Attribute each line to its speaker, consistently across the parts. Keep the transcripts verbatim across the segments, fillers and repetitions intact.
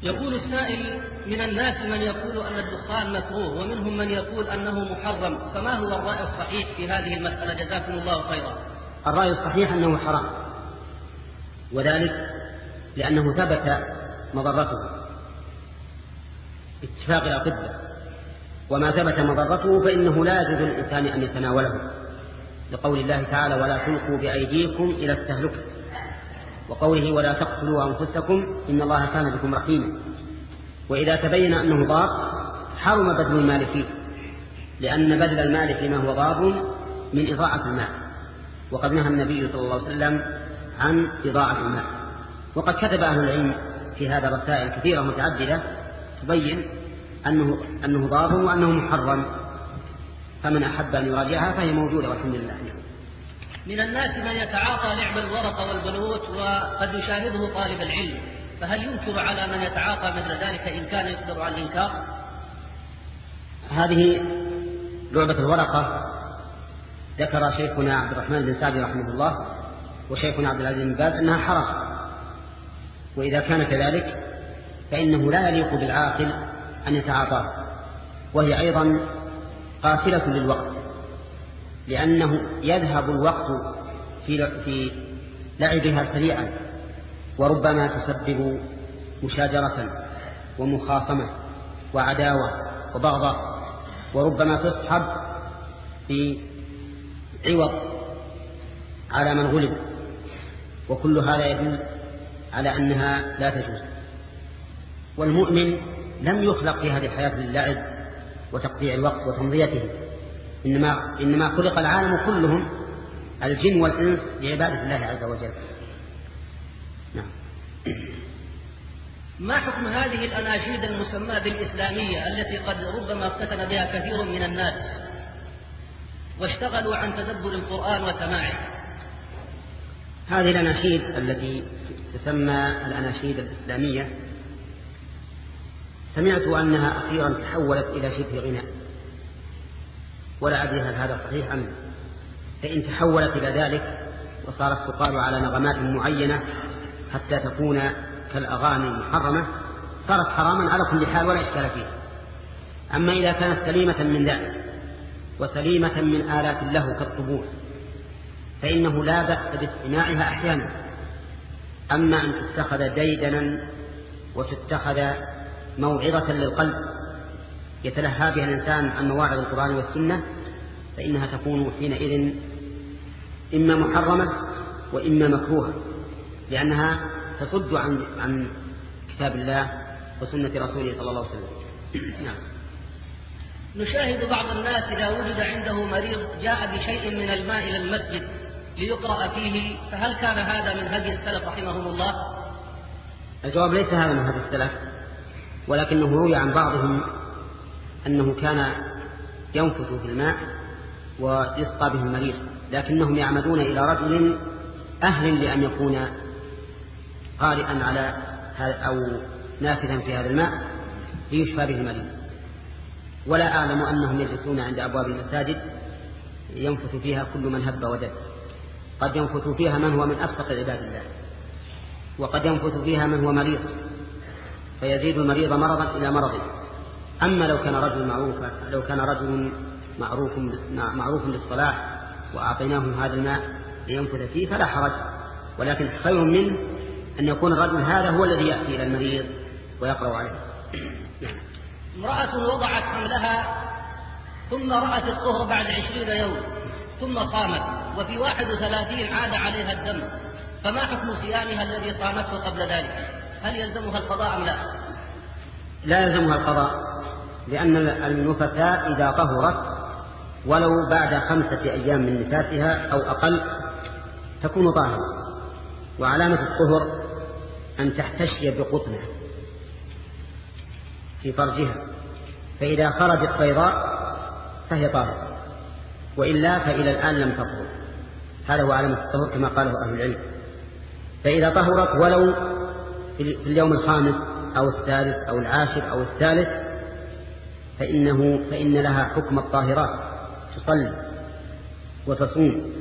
Speaker 1: يقول السائل: من الناس من يقول أن الدخان مكروه ومنهم من يقول أنه محرم، فما هو الرأي الصحيح في هذه المسألة؟ جزاكم الله خيرا.
Speaker 2: الرأي الصحيح أنه حرام، وذلك لأنه ثبت مضرته اتفاق الأطباء، وما ثبت مضرته فإنه لا يجوز للإنسان أن يتناوله، لقول الله تعالى: ولا تلقوا بأيديكم إلى التهلكة، وقوله: ولا تقتلوا أنفسكم إن الله كان بكم رحيما. وإذا تبين أنه ضار حرم بذل المال فيه، لأن بذل المال فيما هو ضار من إضاعة المال، وقد نهى النبي صلى الله عليه وسلم عن إضاعة المال. وقد كتب أهل العلم في هذا رسائل كثيرة متعددة تبين أنه, أنه ضار وأنه محرم، فمن أحب أن يراجعها فهي موجودة والحمد لله.
Speaker 1: من الناس من يتعاطى لعب الورقة والبلوت وقد يشاهده طالب العلم، فهل ينكر على من يتعاطى مثل ذلك إن كان يقدر على الإنكار؟
Speaker 2: هذه لعبة الورقة ذكر شيخنا عبد الرحمن بن سعدي رحمه الله وشيخنا عبد العزيز بن باز أنها حرام، وإذا كان كذلك فإنه لا يليق بالعاقل أن يتعاطاه، وهي أيضا قاتلة للوقت، لأنه يذهب الوقت في في لعبها سريعا، وربما تسبب مشاجرة ومخاصمة وعداوة وبغضاء، وربما تصحب في عوض على من غلب، وكل هذا يدل على أنها لا تجوز. والمؤمن لم يخلق في هذه الحياة للعب وتقضيع الوقت وتمضيته، إنما, إنما خلق العالم كلهم الجن والإنس لعبادة الله عز وجل. نعم.
Speaker 1: ما حكم هذه الأناشيد المسمى بالإسلامية التي قد ربما افتتن بها كثير من الناس واشتغلوا عن تدبر القرآن وسماعه؟
Speaker 2: هذه الأناشيد التي تسمى الأناشيد الإسلامية سمعت أنها أخيرا تحولت إلى شبه غناء، ولا أدري هل هذا صحيح أم، فإن تحولت إلى ذلك وصارت تقال على نغمات معينة حتى تكون كالأغاني المحرمة صارت حراما على كل حال ولا إشكال فيها. أما إذا كانت سليمة من ذلك وسليمة من آلات له كالطبول فإنه لا بأس باستماعها أحيانا. أما أن تتخذ ديدنا وتتخذ موعظة للقلب يتلهى بها الإنسان عن مواعظ القرآن والسنة فإنها تكون حينئذ إما محرمة وإما مكروهة، لأنها تصد عن عن كتاب الله وسنة رسوله صلى الله عليه وسلم. نعم.
Speaker 1: نشاهد بعض الناس إذا وجد عنده مريض جاء بشيء من الماء إلى المسجد ليقرأ فيه، فهل كان هذا من هدي السلف رحمهم الله؟
Speaker 2: الجواب ليس هذا من هدي السلف، ولكنه روي عن بعضهم أنه كان ينفث في الماء ويسقى به المريض، لكنهم يعمدون إلى رجل أهل لأن يكون قارئا على أو نافذا في هذا الماء ليشفى به المريض. ولا أعلم أنهم يجلسون عند أبواب المساجد ينفث فيها كل من هب ودب، قد ينفث فيها من هو من أفسق عباد الله، وقد ينفث فيها من هو مريض فيزيد المريض مرضا إلى مرضه. أما لو كان رجل معروفا لو كان رجل معروف معروف بالصلاح وأعطيناه هذا الماء لينفث فيه فلا حرج، ولكن خير منه أن يكون الرجل هذا هو الذي يأتي إلى المريض ويقرأ عليه.
Speaker 1: امرأة وضعت حملها ثم رأت الطهر بعد عشرين يوم ثم صامت، وفي واحد وثلاثين عاد عليها الدم، فما حكم صيامها الذي صامته قبل ذلك؟ هل يلزمها القضاء أم لا؟
Speaker 2: لا يلزمها القضاء، لأن النفساء إذا طهرت ولو بعد خمسة أيام من نفاسها أو أقل تكون طاهرة، وعلامة الطهر أن تحتشي بقطنة في فرجها، فإذا خرجت بيضاء فهي طاهرة، وإلا فإلى الآن لم تطهر. هذا هو علامة الطهر كما قاله أهل العلم. فإذا طهرت ولو في اليوم الخامس أو الثالث أو العاشر أو الثالث فإنه فإن لها حكم الطاهرات، تصلي وتصوم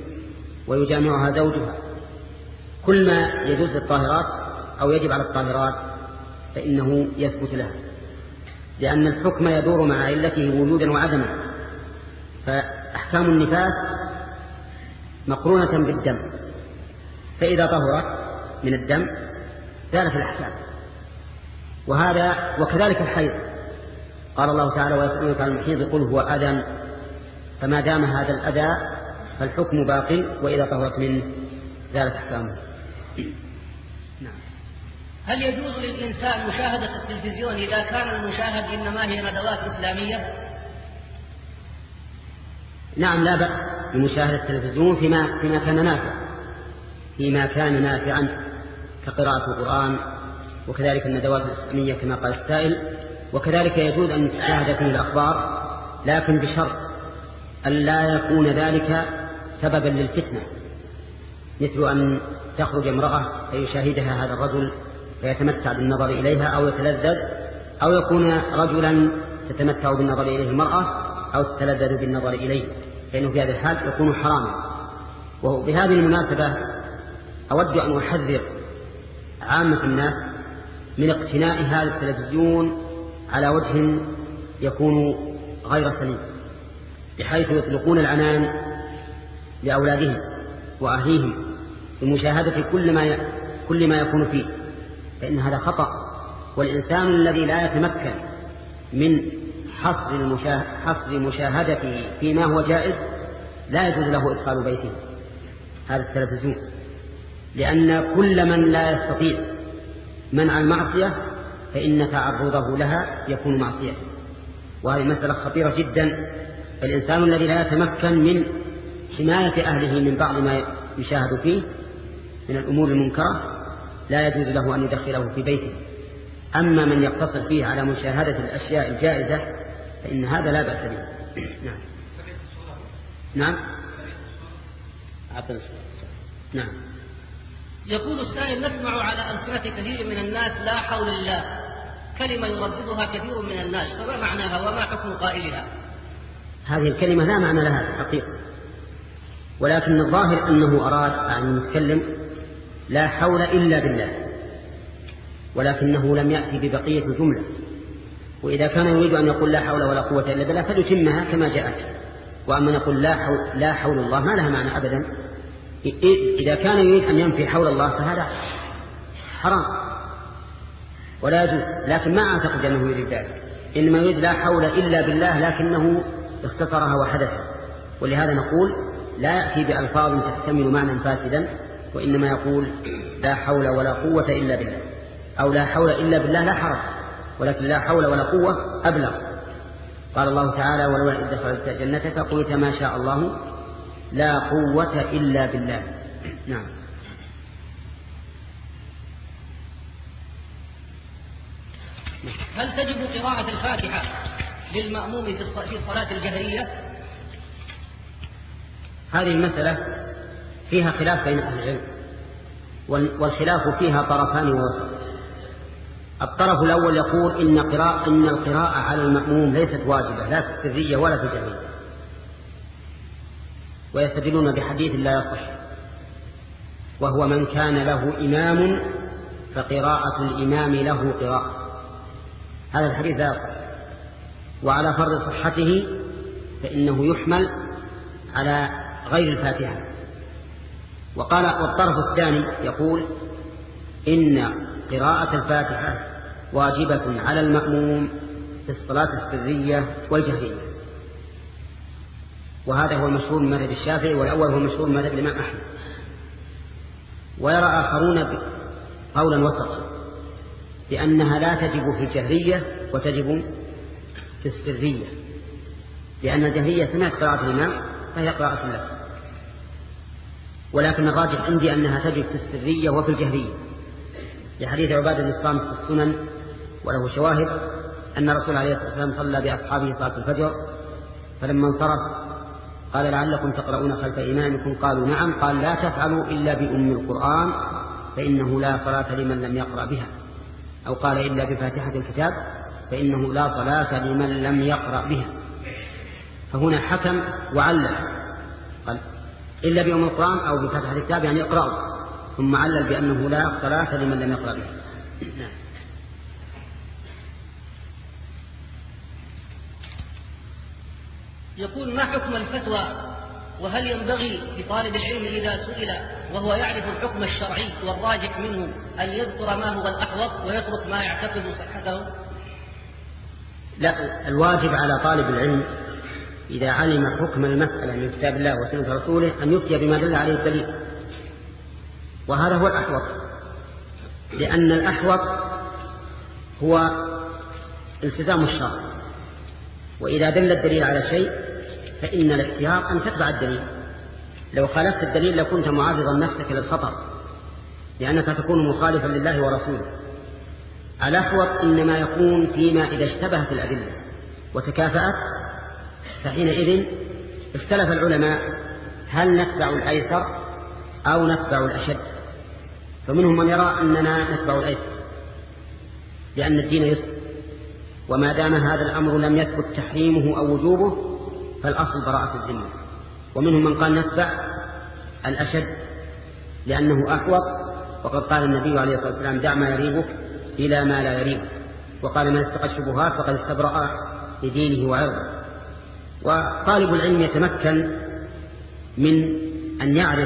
Speaker 2: ويجامعها زوجها. كل ما يجوز للطاهرات أو يجب على الطاهرات فإنه يثبت لها، لأن الحكم يدور مع علته وجودا وعدما. فأحكام النفاس مقرونة بالدم، فإذا طهرت من الدم زالت الأحكام. وهذا وكذلك الحيض، قال الله تعالى: ويسألونك عن المحيض قل هو أذى، فما دام هذا الأذى فالحكم باق، وإذا طهرت منه زالت أحكامه.
Speaker 1: نعم. هل يجوز للإنسان مشاهدة التلفزيون إذا كان المشاهد إنما هي ندوات إسلامية؟
Speaker 2: نعم، لا بأس بمشاهدة التلفزيون فيما, فيما كان نافع فيما كان نافعا كقراءة القرآن، وكذلك الندوات الإسلامية كما قال السائل. وكذلك يجوز أن تشاهد فيه الأخبار، لكن بشرط أن لا يكون ذلك سببا للفتنة، مثل أن تخرج امرأة فيشاهدها هذا الرجل فيتمتع بالنظر إليها أو يتلذذ، أو يكون رجلا تتمتع بالنظر إليه المرأة أو تتلذذ بالنظر إليه، فإنه في هذا الحال يكون حراما. وبهذه المناسبة أود أن أحذر عامة الناس من اقتناء هذا التلفزيون على وجه يكون غير سليم، بحيث يطلقون العنان لأولادهم وأهليهم بمشاهدة كل ما كل ما يكون فيه، فإن هذا خطأ. والإنسان الذي لا يتمكن من حصر حصر مشاهدته فيما هو جائز لا يجوز له إدخال بيته هذا التلفزيون، لأن كل من لا يستطيع منع المعصية فإن تعرضه لها يكون معصية، وهذه مسألة خطيرة جدا. فالإنسان الذي لا يتمكن من حماية أهله من بعض ما يشاهد فيه من الأمور المنكرة لا يجوز له أن يدخله في بيته. أما من يقتصر فيه على مشاهدة الأشياء الجائزة فإن هذا لا بأس به. نعم. نعم. نعم.
Speaker 1: يقول السائل: نسمع على ألسنة كثير من الناس لا حول الله، كلمة يرددها كثير من الناس، فما معناها وما حكم قائلها؟
Speaker 2: هذه الكلمة لا معنى لها في الحقيقة، ولكن الظاهر أنه أراد أن يتكلم لا حول إلا بالله، ولكنه لم يأتي ببقية الجملة. وإذا كان يريد أن يقول لا حول ولا قوة إلا بالله فليتمها كما جاءت. وأما نقول لا حول, لا حول الله ما لها معنى أبدا. إذا كان يريد أن ينفي حول الله فهذا حرام ولا يجوز، لكن ما أعتقد أنه يريد ذلك، إنما يريد لا حول إلا بالله لكنه اختصرها وحدثها. ولهذا نقول لا يأتي بألفاظ تحتمل معنى فاسدا، وإنما يقول لا حول ولا قوة إلا بالله، أو لا حول إلا بالله لا حرج، ولكن لا حول ولا قوة أبلغ. قال الله تعالى: ولولا إذ دخلت جنتك قلت ما شاء الله لا قوة إلا بالله. نعم.
Speaker 1: هل تجب قراءة الفاتحة للمأموم في الصلاة الجهرية؟
Speaker 2: هذه المسألة فيها خلاف بين أهل العلم، والخلاف فيها طرفان ووسط. الطرف الأول يقول إن, قراءة إن القراءة على المأموم ليست واجبة لا في السرية ولا في الجهرية، ويستدلون بحديث لا يصح، وهو من كان له إمام فقراءة الإمام له قراءة. هذا الحديث لا يصح، وعلى فرض صحته فإنه يحمل على غير الفاتحة. وقال والطرف الثاني يقول إن قراءة الفاتحة واجبة على المأموم في الصلاة السرية والجهرية، وهذا هو المشهور من مذهب الشافعي، والأول هو المشهور من مذهب الإمام أحمد. ويرى آخرون قولا وسطا بأنها لا تجب في الجهرية وتجب في السرية، لأن الجهرية سمعت قراءة الإمام فهي قراءة له، ولكن الراجح عندي أنها تجب في السرية وفي الجهرية، لحديث عبادة بن الصامت في السنن وله شواهد أن رسول عليه الصلاة والسلام صلى بأصحابه صلاة الفجر، فلما انصرف قال لعلكم تقرؤون خلف إمامكم؟ قالوا نعم. قال لا تفعلوا إلا بأم القرآن فإنه لا صلاة لمن لم يقرأ بها، أو قال إلا بفاتحة الكتاب فإنه لا صلاة لمن لم يقرأ بها. فهنا حكم وعلل، قال إلا بأم القرآن أو بفاتحة الكتاب يعني اقرأوا، ثم علل بأنه لا صلاة لمن لم يقرأ بها.
Speaker 1: يقول: ما حكم الفتوى؟ وهل ينبغي لطالب العلم إذا سئل وهو يعرف الحكم الشرعي والراجح منه أن يذكر ما هو الأحوط ويترك ما يعتقد صحته؟
Speaker 2: لا، الواجب على طالب العلم إذا علم حكم المسألة من كتاب الله وسنة رسوله أن يفتي بما دل عليه الدليل، وهذا هو الأحوط، لأن الأحوط هو التزام الشرع، وإذا دل الدليل على شيء فإن الاختيار أن تتبع الدليل. لو خالفت الدليل لكنت معرضا نفسك للخطر، لأنك تكون مخالفا لله ورسوله. الأحوط إنما يكون فيما إذا اشتبهت الأدلة وتكافأت، فحينئذ اختلف العلماء هل نتبع الأيسر أو نتبع الأشد، فمنهم من يرى أننا نتبع الأيسر لأن الدين يسر، وما دام هذا الأمر لم يثبت تحريمه أو وجوبه فالأصل براءة الذمة. ومنهم من قال نتبع الأشد لأنه أحوط، وقد قال النبي عليه الصلاة والسلام: دع ما يريبك إلى ما لا يريبك، وقال: من اتقى الشبهات فقد استبرأ لدينه وعرضه. وطالب العلم يتمكن من أن يعرف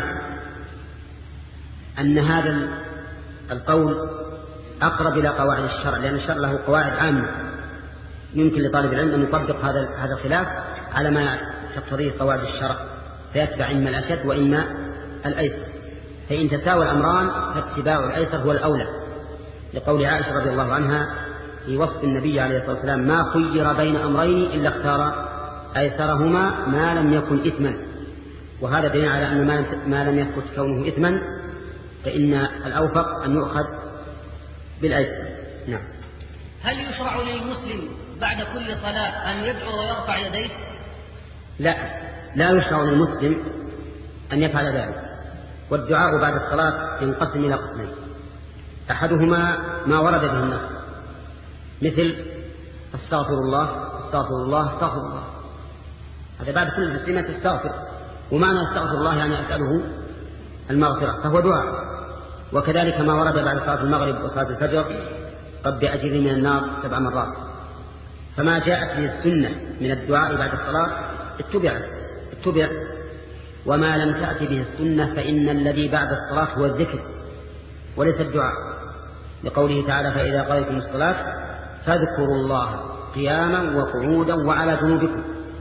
Speaker 2: أن هذا القول أقرب إلى قواعد الشرع، لأن الشرع له قواعد عامة يمكن لطالب العلم أن يطبق هذا هذا الخلاف على ما تقتضيه قواعد الشرع، فيتبع إما الأشد وإما الأيسر. فإن تساوى الأمران فاتباع الأيسر هو الأولى، لقول عائشة رضي الله عنها في وصف النبي عليه الصلاة والسلام: ما خير بين أمرين إلا اختار أيسرهما ما لم يكن إثما. وهذا دليل على أن ما لم يثبت كونه إثما فإن الأوفق أن يؤخذ بالأيسر. نعم.
Speaker 1: هل يشرع للمسلم بعد كل صلاة أن يدعو ويرفع يديه؟
Speaker 2: لا، لا يشرع للمسلم أن يفعل ذلك. والدعاء بعد الصلاة ينقسم إلى قسمين: أحدهما ما ورد به النص، مثل استغفر الله استغفر الله استغفر الله، هذا بعد كل تسليمة تستغفر، ومعنى استغفر الله يعني أسأله المغفرة، فهو دعاء. وكذلك ما ورد بعد صلاة المغرب وصلاة الفجر: رب أجرني من النار سبع مرات. فما جاءت به السنة من الدعاء بعد الصلاة اتبع اتبع وما لم تأت به السنة فإن الذي بعد الصلاة هو الذكر وليس الدعاء، لقوله تعالى: فإذا قضيتم الصلاة فاذكروا الله قياما وقعودا وعلى جنوبكم.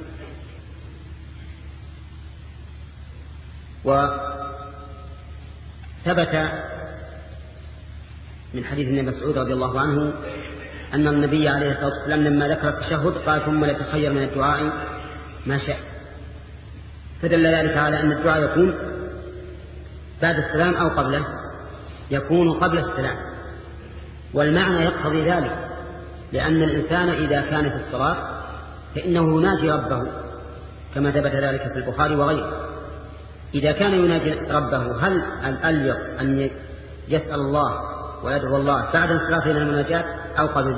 Speaker 2: وثبت من حديث ابن مسعود رضي الله عنه أن النبي عليه الصلاة والسلام لما ذكر التشهد قال: ثم لتخير من الدعاء ما شاء. فدل ذلك على أن الدعاء يكون بعد السلام أو قبله، يكون قبل السلام، والمعنى يقتضي ذلك، لأن الإنسان إذا كان في الصلاة فإنه يناجي ربه كما ثبت ذلك في البخاري وغيره. إذا كان يناجي ربه هل الأليق أن يسأل الله ويدعو الله بعد انصرافه من المناجاة أو قبل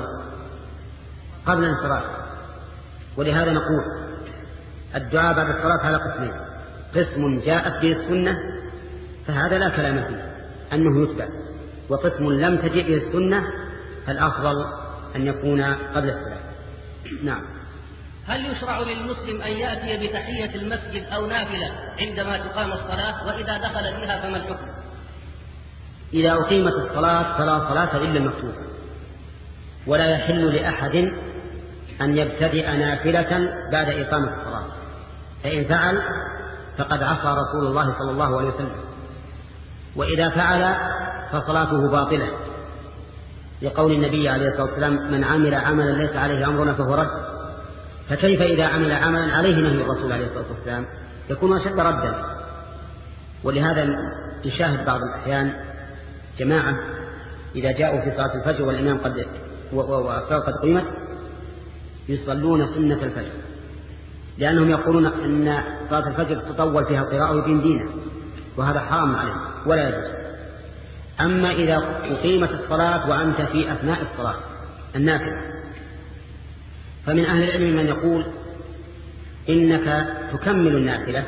Speaker 2: قبل انصراف؟ ولهذا نقول الدعاء بعد الصلاة على قسمين: قسم جاءت به السنة فهذا لا كلام فيه أنه يتبع، وقسم لم تجئ به السنة فالأفضل أن يكون قبل الصلاة. نعم.
Speaker 1: هل يشرع للمسلم أن يأتي بتحية المسجد أو نافلة عندما تقام الصلاة؟ وإذا دخل فيها فما الحكم؟
Speaker 2: إذا أقيمت الصلاة فلا صلاة إلا المكتوبة، ولا يحل لأحد أن يبتدئ نافلة بعد إقامة الصلاة، فإن فعل فقد عصى رسول الله صلى الله عليه وسلم، وإذا فعل فصلاته باطلة، لقول النبي عليه الصلاة والسلام: من عمل عملا ليس عليه أمرنا فهو رد. فكيف إذا عمل عملا عليه نهي الرسول عليه الصلاة والسلام؟ يكون أشد ردا. ولهذا نشاهد بعض الأحيان جماعة إذا جاءوا في صلاة الفجر والإمام قد والصلاة قد قيمت يصلون سنة الفجر، لأنهم يقولون أن صلاة الفجر تطول فيها القراءة ويبين دينه، وهذا حرام عليه ولا يجوز. أما إذا أقيمت الصلاة وأنت في أثناء الصلاة النافلة، فمن أهل العلم من يقول إنك تكمل النافلة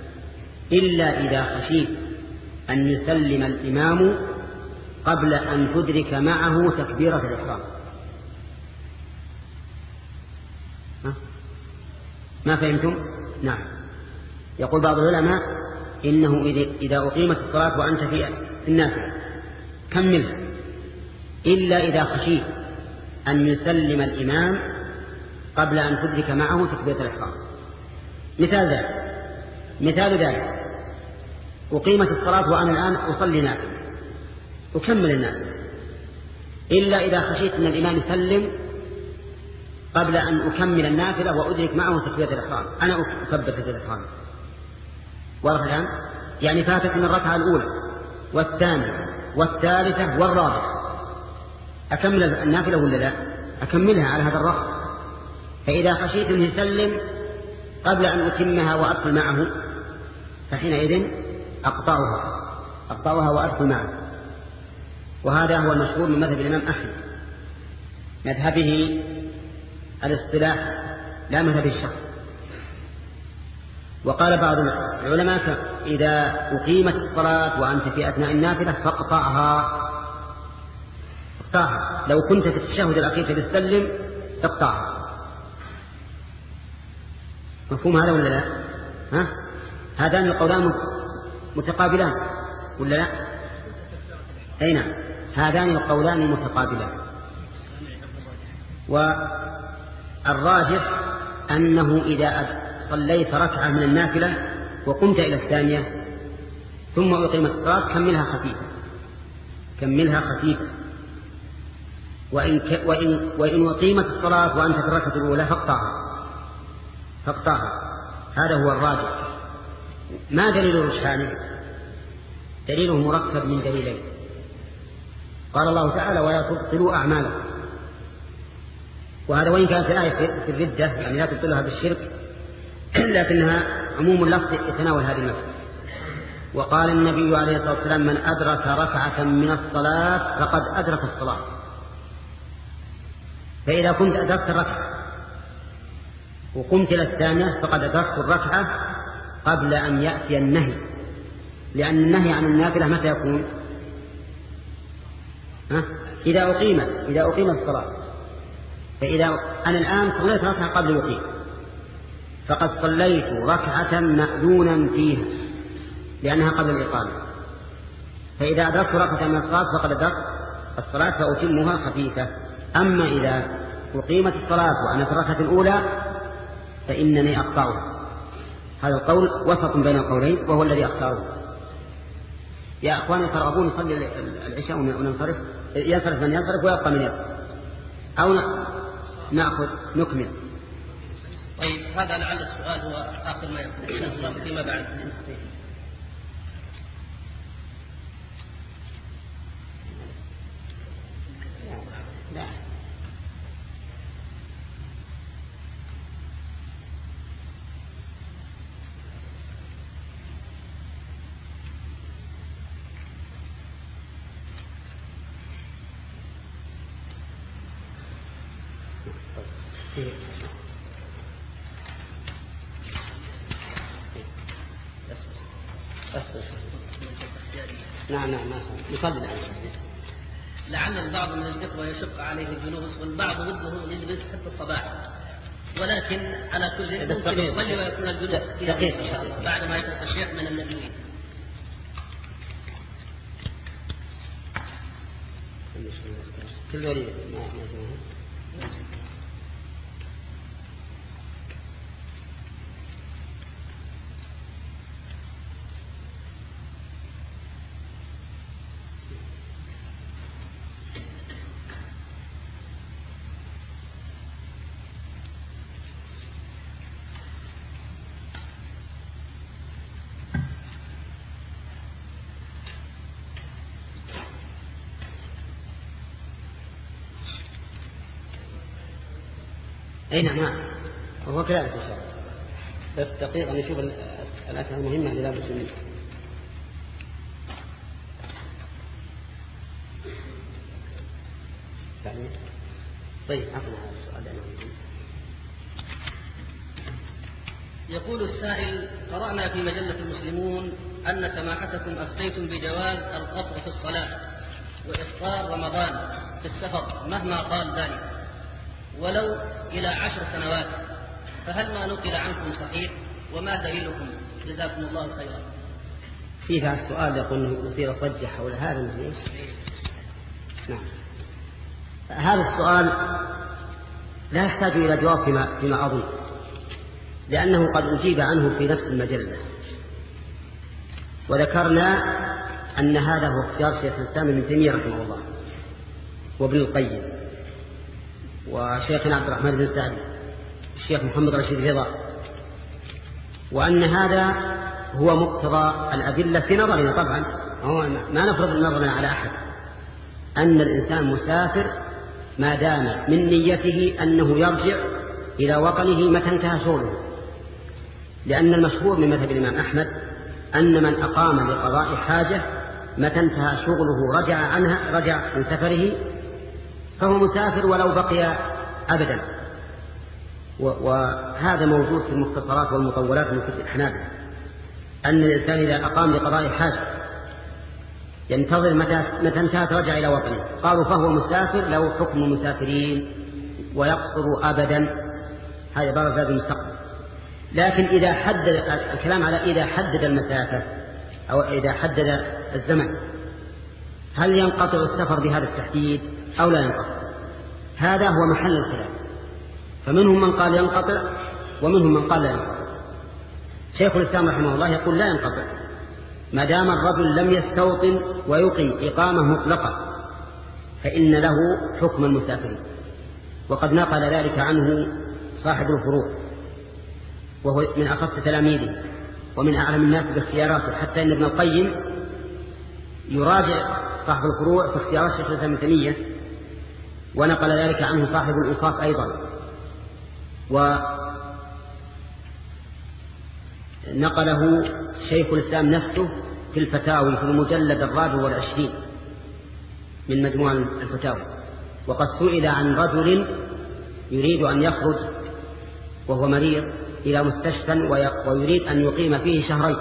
Speaker 2: إلا إذا خشيت أن يسلم الإمام قبل أن تدرك معه تكبيرة الإحرام. ما فهمتم؟ نعم. يقول بعض العلماء إنه إذا أقيمت الصلاة وأنت في النافلة كملها، إلا إذا خشيت أن يسلم الإمام قبل أن تدرك معه تكبيرة الإحرام. مثال ذلك مثال ذلك أقيمت الصلاة وأنا الآن أصلي نافلة أكمل النافلة، إلا إذا خشيت أن الإمام يسلم قبل أن أكمل النافلة وأدرك معه تكبيرة الإحرام، أنا أكبر تكبيرة الإحرام. واضح الآن؟ يعني فاتت من الركعة الأولى والثانية والثالثة والرابعة، أكمل النافلة ولا لا؟ أكملها على هذا الرقم. فإذا خشيت أن يسلم قبل أن أتمها وأدخل معه فحينئذ أقطعها أقطعها وأدخل معه. وهذا هو المشهور من مذهب الإمام أحمد، مذهبه الاصطلاح لا مذهب الشخص. وقال بعض العلماء إذا أقيمت الصلاة وأنت في أثناء النافلة فاقطعها اقطعها، لو كنت في التشهد الأخير تستلم اقطعها. مفهوم هذا ولا لا؟ ها؟ هذان القولان متقابلان ولا لا؟ أي نعم، هذان القولان متقابلان. والراجح أنه إذا صليت ركعة من النافلة وقمت إلى الثانية ثم أقيمت الصلاة كملها خفيفة كملها خفيفة وإن, ك... وإن... وإن أقيمت الصلاة وأنت في الركعة الأولى فاقطعها فاقطعها هذا هو الراجح. ما دليل الرجحان؟ دليله مركب من دليلين. قال الله تعالى ولا تبطلوا أعمالكم، وهذا وإن كانت الآية في الردة يعني لا تبطلها بالشرك لكنها عموم اللفظ يتناول هذه المسألة. وقال النبي عليه الصلاة والسلام من أدرك ركعة من الصلاة فقد أدرك الصلاة. فإذا كنت أدركت الركعة وقمت إلى الثانية فقد أدركت الركعة قبل أن يأتي النهي، لأن النهي عن النافلة متى يكون؟ ها؟ إذا أقيمت إذا أقيمت الصلاة. فإذا أنا الآن صليت ركعة قبل يقيم فقد صليت ركعة مأذونا فيها لأنها قبل الإقامة. فإذا أدركت ركعة من الصلاة فقد أدركت الصلاة فأتمها خفيفة. أما إذا أقيمت الصلاة وأنا في الركعة الأولى فإنني أقطعها. هذا القول وسط بين القولين وهو الذي أختاره. يا أخواني ترغبون نصلي العشاء وننصرف، ينصرف من ينصرف ويبقى من يبقى، أو نأخذ نكمل.
Speaker 1: طيب هذا لعل السؤال هو آخر ما يكون إن شاء الله فيما بعد.
Speaker 2: لا. نعم نعم نصلي الآن.
Speaker 1: لعل البعض من الإخوة يشق عليه الجلوس والبعض وده يجلس حتى الصباح، ولكن على كل ممكن يصلي ويكون الجلوس دقيقة إن شاء الله بعد ما يخلص الشيخ من النبيين.
Speaker 2: كل ولي ما أي نعم هو كذلك إن شاء الله. بس دقيقة نشوف الأسئلة المهمة اللي لا بد منها. طيب عفوا هذا السؤال.
Speaker 1: يقول السائل قرأنا في مجلة المسلمون أن سماحتكم أفتيتم بجواز القطع في الصلاة وإفطار رمضان في السفر مهما طال ذلك ولو إلى عشر سنوات، فهل ما نقل عنكم صحيح؟ وما دليلكم؟ جزاكم الله خيرا.
Speaker 2: في هذا السؤال يقول يصير ضجة حول هذا المجلس. نعم. هذا السؤال لا يحتاج إلى جواب فيما, فيما أظن، لأنه قد أجيب عنه في نفس المجلة، وذكرنا أن هذا هو اختيار شيخ الإسلام ابن تيمية رحمه الله وابن القيم وشيخنا عبد الرحمن بن سعدي الشيخ محمد رشيد رضا، وأن هذا هو مقتضى الأدلة في نظرنا. طبعا ما نفرض نظرنا على أحد، أن الإنسان مسافر ما دام من نيته أنه يرجع إلى وطنه متى انتهى شغله، لأن المشهور من مذهب الإمام أحمد أن من أقام لقضاء حاجة متى انتهى شغله رجع عنها رجع من سفره فهو مسافر ولو بقي أبدا. وهذا موجود في المختصرات والمطولات من كتب الحنابلة، أن الإنسان إذا أقام لقضاء حاجة ينتظر متى متى انتهت رجع إلى وطنه، قالوا فهو مسافر له حكم المسافرين ويقصر أبدا. هذا باب زاد المستقبل. لكن إذا حدد الكلام على إذا حدد المسافة أو إذا حدد الزمن، هل ينقطع السفر بهذا التحديد أو لا ينقطع؟ هذا هو محل الخلاف، فمنهم من قال ينقطع ومنهم من قال لا ينقطع. شيخ الإسلام رحمه الله يقول لا ينقطع ما دام الرجل لم يستوطن ويقيم إقامة مطلقة فإن له حكم المسافرين، وقد نقل ذلك عنه صاحب الفروع وهو من أخص تلاميذه ومن أعلم الناس باختياراته، حتى أن ابن القيم يراجع صاحب الفروع في اختيارات شيخ الإسلام ابن تيمية، ونقل ذلك عنه صاحب الإنصاف أيضا، ونقله شيخ الإسلام نفسه في الفتاوي في المجلد الرابع والعشرين من مجموع الفتاوي. وقد سئل عن رجل يريد أن يخرج وهو مريض إلى مستشفى ويريد أن يقيم فيه شهرين،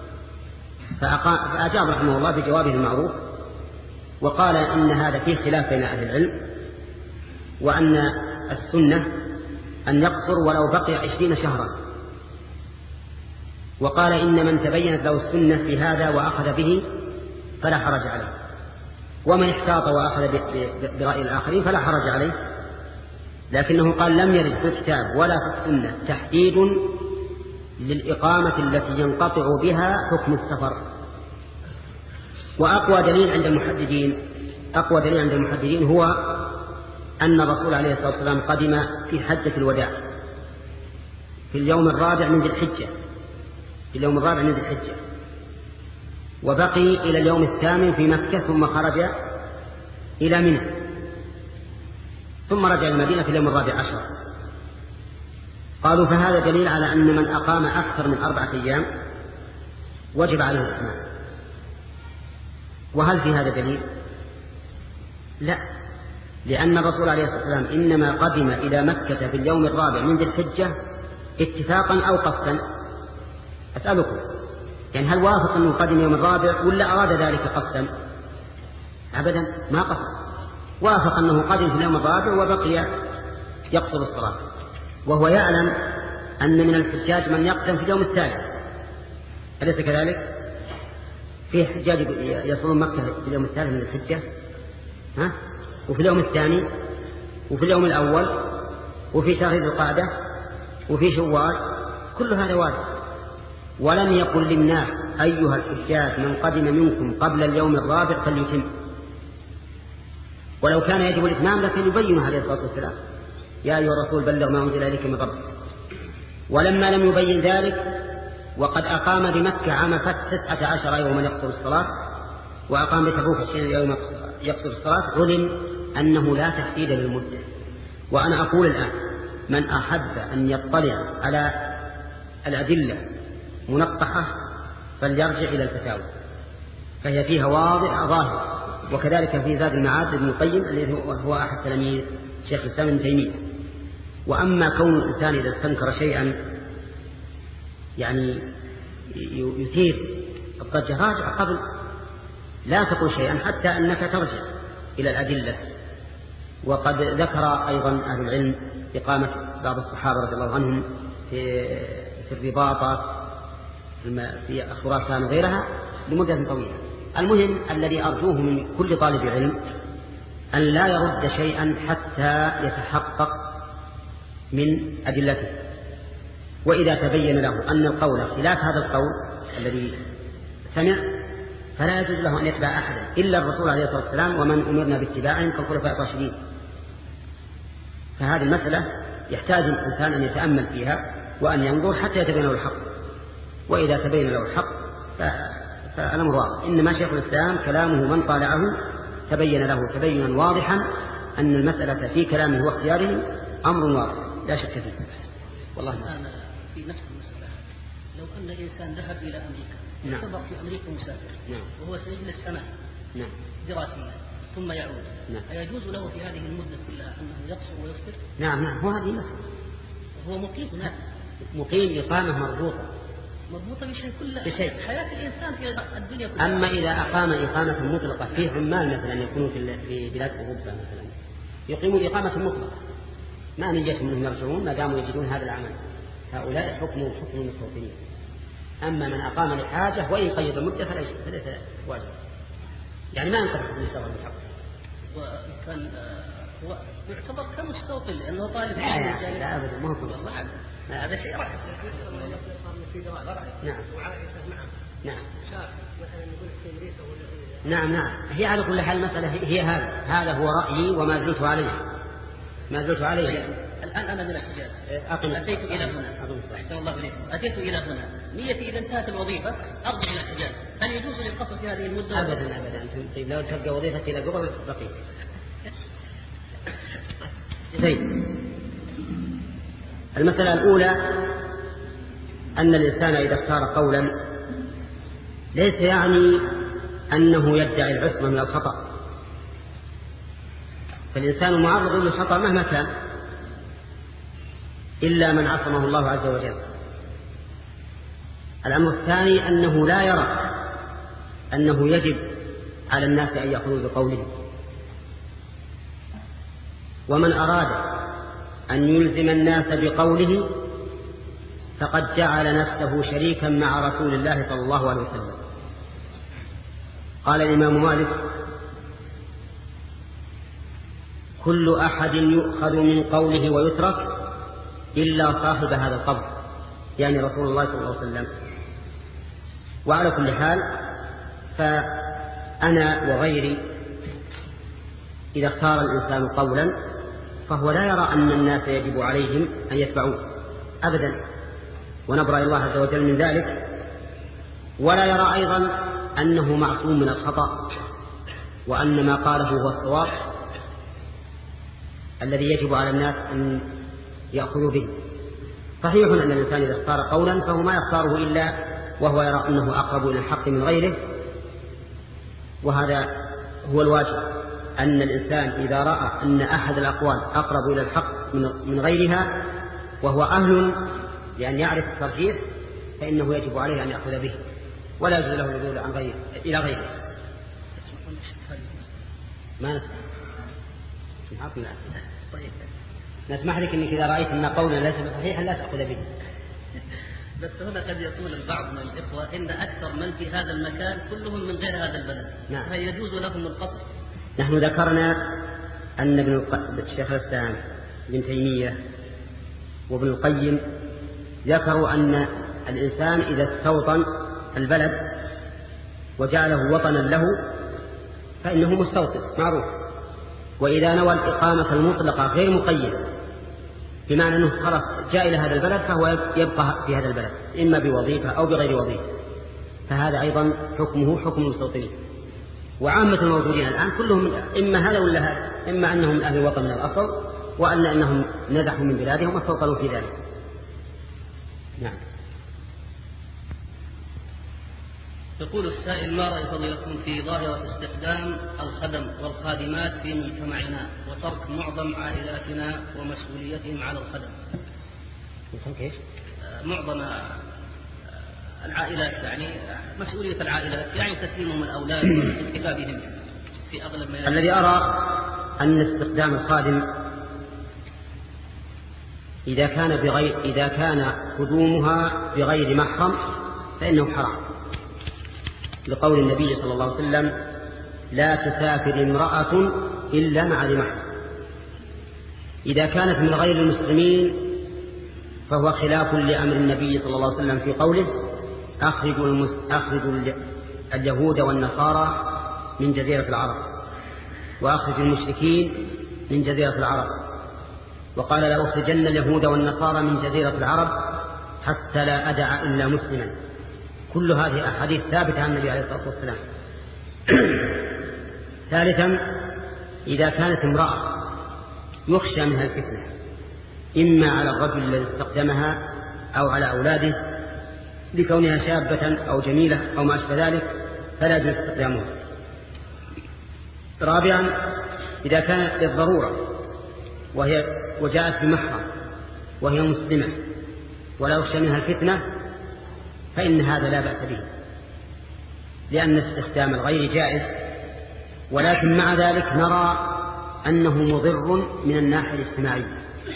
Speaker 2: فأجاب رحمه الله بجوابه المعروف وقال إن هذا فيه خلاف بين أهل العلم، وأن السنة أن يقصر ولو بقي عشرين شهرا، وقال إن من تبينت له السنة في هذا وأخذ به فلا حرج عليه، ومن احتاط وأخذ برأي الآخرين فلا حرج عليه. لكنه قال لم يرد في الكتاب ولا في السنة تحديد للإقامة التي ينقطع بها حكم السفر. وأقوى دليل عند المحددين أقوى دليل عند المحددين هو أن الرسول عليه الصلاة والسلام قدم في حجة الوداع في اليوم الرابع من ذي الحجة في اليوم الرابع من ذي الحجة وبقي إلى اليوم الثامن في مكة، ثم خرج إلى منى، ثم رجع المدينة في اليوم الرابع عشر. قالوا فهذا دليل على أن من أقام أكثر من أربعة أيام وجب عليه الإتمام. وهل في هذا دليل؟ لا، لأن الرسول عليه الصلاة والسلام إنما قدم إلى مكة في اليوم الرابع من ذي الحجة اتفاقا أو قصدا. أسألكم يعني هل وافق أنه قدم يوم الرابع ولا أراد ذلك قصدا؟ أبدا ما قصد، وافق أنه قدم في اليوم الرابع وبقي يقصر الصلاة، وهو يعلم أن من الحجاج من يقدم في اليوم الثالث، أليس كذلك؟ في حجاج يصلون مكة في اليوم الثالث من الحجة، ها؟ وفي اليوم الثاني وفي اليوم الأول وفي شهر ذي القعدة وفي شوال، كل هذا وارد. ولم يقل للناس أيها الحجاج من قدم منكم قبل اليوم الرابع فليتم، ولو كان يجب الإتمام لكن يبين عليه الصلاة والسلام يا أيها الرسول بلغ ما أنزل إليك من ربك. ولما لم يبين ذلك وقد أقام بمكة عام تسعة عشر يوما يقصر الصلاة، وأقام بتبوك عشرين يوما يقصر الصلاة، علم أنه لا تحديد للمدة. وأنا أقول الآن من أحب أن يطلع على الأدلة منقحة فليرجع إلى الفتاوى، فهي فيها واضح ظاهر. وكذلك في زاد المعاد ابن القيم الذي هو أحد تلاميذ شيخ الإسلام ابن تيمية. وأما كون الإنسان إذا استنكر شيئا يعني يثير الضجة، راجع قبل، لا تقول شيئا حتى أنك ترجع إلى الأدلة. وقد ذكر أيضا أهل العلم إقامة بعض الصحابة رضي الله عنهم في في الرباطات في خراسان وغيرها لمدة طويلة. المهم الذي أرجوه من كل طالب علم أن لا يرد شيئا حتى يتحقق من أدلته، وإذا تبين له أن القول خلاف هذا القول الذي سمع فلا يجوز له أن يتبع أحدا إلا الرسول عليه الصلاة والسلام ومن أمرنا باتباعهم كالخلفاء الراشدين. فهذه المسألة يحتاج الإنسان أن يتأمل فيها وأن ينظر حتى يتبين له الحق، وإذا تبين له الحق فالأمر واضح. إنما شيخ الإسلام كلامه من طالعه تبين له تبينا واضحا أن المسألة في كلامه واختياره أمر واضح لا شك فيه.
Speaker 1: والله الآن في نفس المسألة، لو أن الإنسان ذهب إلى أمريكا يعتبر في أمريكا مسافر
Speaker 2: نعم.
Speaker 1: وهو سيجلس سنة
Speaker 2: نعم.
Speaker 1: دراسية ثم يعود،
Speaker 2: نعم.
Speaker 1: أيجوز له في هذه المدة كلها أنه يقصر ويفطر؟
Speaker 2: نعم نعم هو هذه مسألة.
Speaker 1: هو مقيم نعم.
Speaker 2: مقيم إقامة مربوطة
Speaker 1: مربوطة بشيء كله
Speaker 2: بشيء.
Speaker 1: حياة الإنسان في الدنيا كلها.
Speaker 2: أما إذا أقام إقامة مطلقة في عمال مثلا يكونوا في بلاد أوروبا مثلا يقيمون إقامة مطلقة ما من جهة منهم يرجعون ما داموا يجدون هذا العمل، هؤلاء حكموا حكم المستوطنين. أما من أقام لحاجة وإن قيد المدة فليس واجب، يعني ما ينقض حكم الاشتغال بالحق.
Speaker 1: وكان هو يعتبر كمستوطن لأنه طالب
Speaker 2: لا, لا, لا أبدا ما هو كله.
Speaker 1: هذا شيء رأي.
Speaker 2: نعم. نعم.
Speaker 1: نعم.
Speaker 2: نعم نعم هي على كل حال المسألة هي هذا هذا هو رأيي وما زلت عليه ما زلت عليه.
Speaker 1: الآن أنا من الحجاز أتيت إلى هنا أحسن الله إليكم أتيت إلى هنا نيتي إذا انتهت الوظيفة أرجع إلى الحجاز، هل يجوز لي القصر في هذه المدة؟
Speaker 2: أبدا أبدا طيب لو تبقى وظيفتك إلى قبل بقيت. طيب المسألة الأولى أن الإنسان إذا اختار قولا ليس يعني أنه يدعي العصمة من الخطأ، فالإنسان معرض للخطأ مهما كان إلا من عصمه الله عز وجل. الأمر الثاني أنه لا يرى أنه يجب على الناس أن يأخذوا بقوله، ومن أراد أن يلزم الناس بقوله فقد جعل نفسه شريكا مع رسول الله صلى الله عليه وسلم. قال الإمام مالك: كل أحد يؤخذ من قوله ويترك إلا صاحب هذا القبر، يعني رسول الله صلى الله عليه وسلم. وعلى كل حال فأنا وغيري إذا اختار الإنسان قولا فهو لا يرى أن الناس يجب عليهم أن يتبعوه أبدا، ونبرأ الله عز وجل من ذلك، ولا يرى أيضا أنه معصوم من الخطأ، وأن ما قاله هو الصواب الذي يجب على الناس أن يأخذوا به. صحيح أن الإنسان إذا اختار قولا فهو ما يختاره إلا وهو يرى أنه أقرب إلى الحق من غيره، وهذا هو الواجب، أن الإنسان إذا رأى أن أحد الأقوال أقرب إلى الحق من غيرها وهو أهل لأن يعرف الترجيح فإنه يجب عليه أن يأخذ به ولا يجوز له العدول عن غيره إلى غيره. ما نسمع نسمع طيب نسمح لك أنك إذا رأيت أن قولا ليس صحيحا لا تأخذ به.
Speaker 1: بس هنا قد يقول البعض من الإخوة إن أكثر من في هذا المكان كلهم من غير هذا البلد،
Speaker 2: نعم.
Speaker 1: هل يجوز لهم القصر؟
Speaker 2: نحن ذكرنا أن ابن الشيخ الإسلام ابن تيمية وابن القيم ذكروا أن الإنسان إذا استوطن البلد وجعله وطنا له فإنه مستوطن معروف، وإذا نوى الإقامة المطلقة غير مقيدة بمعنى أنه خلاص جاء إلى هذا البلد فهو يبقى في هذا البلد إما بوظيفة أو بغير وظيفة، فهذا أيضا حكمه حكم المستوطنين. وعامة الموجودين الآن كلهم إما هذا ولا هذا، إما أنهم من أهل الوطن من الأصل وأن أنهم نزحوا من بلادهم واستوطنوا في ذلك. نعم.
Speaker 1: يقول السائل: ما رأي فضيلتكم في ظاهرة استخدام الخدم والخادمات في مجتمعنا وترك معظم عائلاتنا ومسؤوليتهم على الخدم؟
Speaker 2: كيف؟
Speaker 1: معظم العائلات يعني مسؤولية العائلات يعني تسليمهم الأولاد والاكتفاء بهم في أغلب ما
Speaker 2: الذي أرى أن استخدام الخادم إذا كان بغير إذا كان قدومها بغير محرم فإنه حرام، لقول النبي صلى الله عليه وسلم: لا تسافر امرأة إلا مع ذي محرم. إذا كانت من غير المسلمين فهو خلاف لأمر النبي صلى الله عليه وسلم في قوله: أخرجوا, المس... أخرجوا اليهود والنصارى من جزيرة العرب، وأخرجوا المشركين من جزيرة العرب. وقال: لا أخرجن اليهود والنصارى من جزيرة العرب حتى لا أدع إلا مسلما. كل هذه أحاديث ثابتة عن النبي عليه الصلاة والسلام. ثالثا، إذا كانت امرأة يخشى منها الفتنة إما على الرجل الذي استخدمها أو على أولاده لكونها شابة أو جميلة أو ما أشبه ذلك فلا يجوز استخدامها. رابعا، إذا كانت للضرورة وهي وجاءت بمحرم وهي مسلمة ولا يخشى منها الفتنة فإن هذا لا بأس به، لأن استخدام الغير جائز، ولكن مع ذلك نرى أنه مضر من الناحية الاجتماعية،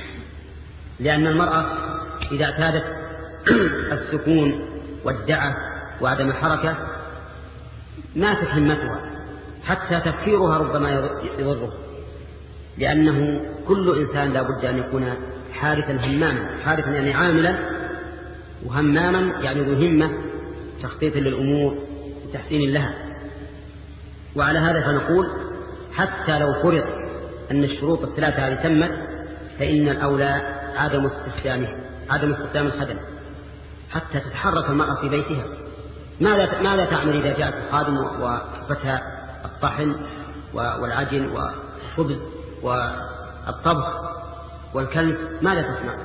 Speaker 2: لأن المرأة إذا اعتادت السكون والدعة وعدم حركة ماتت همتها، حتى تفكيرها ربما يضره، لأنه كل إنسان لا بد أن يكون حارثا هماما. حارثا يعني عاملا، وهماما يعني ذو همة تخطيط للأمور وتحسين لها. وعلى هذا فنقول حتى لو فرض أن الشروط الثلاثة هذه تمت فإن الأولى عدم استخدامه عدم استخدام الخدم حتى تتحرك المرأة في بيتها. ماذا ماذا تعمل إذا جاءت الخادم وكفتها الطحن والعجن والخبز والطبخ والكلب؟ ماذا تصنع؟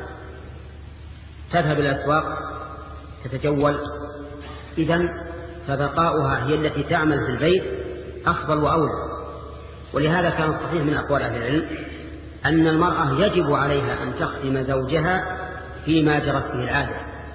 Speaker 2: تذهب إلى الأسواق تتجول. إذن فبقاؤها هي التي تعمل في البيت أفضل وأولى. ولهذا كان الصحيح من أقوال أهل العلم أن المرأة يجب عليها أن تخدم زوجها فيما جرت به العادة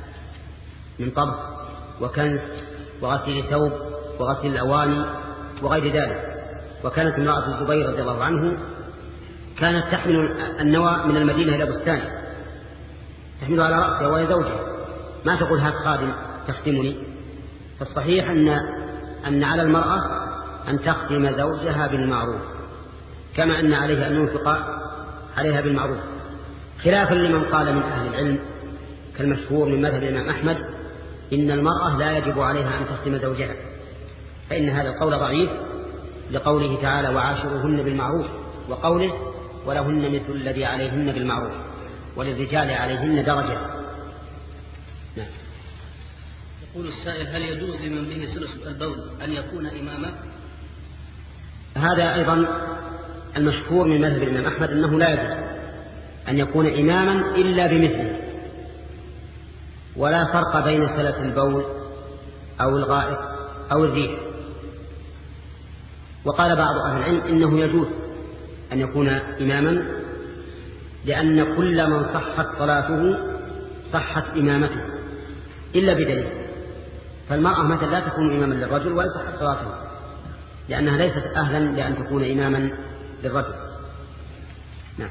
Speaker 2: من طبخ وكنس وغسيل ثوب وغسيل الأواني وغير ذلك. وكانت امرأة الزبير رضي الله عنه كانت تحمل النوى من المدينة إلى بستانه، تحمله على رأسها وهي زوجها، ما تقول هات خادم تخدمني. فالصحيح أن أن على المرأة أن تخدم زوجها بالمعروف، كما أن عليها أن ينفق عليها بالمعروف، خلافا لمن قال من أهل العلم كالمشهور من مذهب الإمام أحمد إن المرأة لا يجب عليها أن تخدم زوجها، فإن هذا القول ضعيف لقوله تعالى: وعاشروهن بالمعروف، وقوله: ولهن مثل الذي عليهن بالمعروف، وللرجال عليهن درجة.
Speaker 1: نعم. يقول السائل: هل يجوز لمن به ثلث البول أن يكون إماما؟
Speaker 2: هذا أيضا المشهور من مذهب الإمام أحمد أنه لا يجوز أن يكون إماما إلا بمثله، ولا فرق بين سلس البول أو الغائط أو الريح. وقال بعض أهل العلم إنه يجوز أن يكون إماما، لأن كل من صحت صلاته صحت إمامته إلا بدليل. فالمرأة مثلا لا تكون إماما للرجل ولا صحت صلاته، لأنها ليست أهلا لأن تكون إماما للرجل. نعم.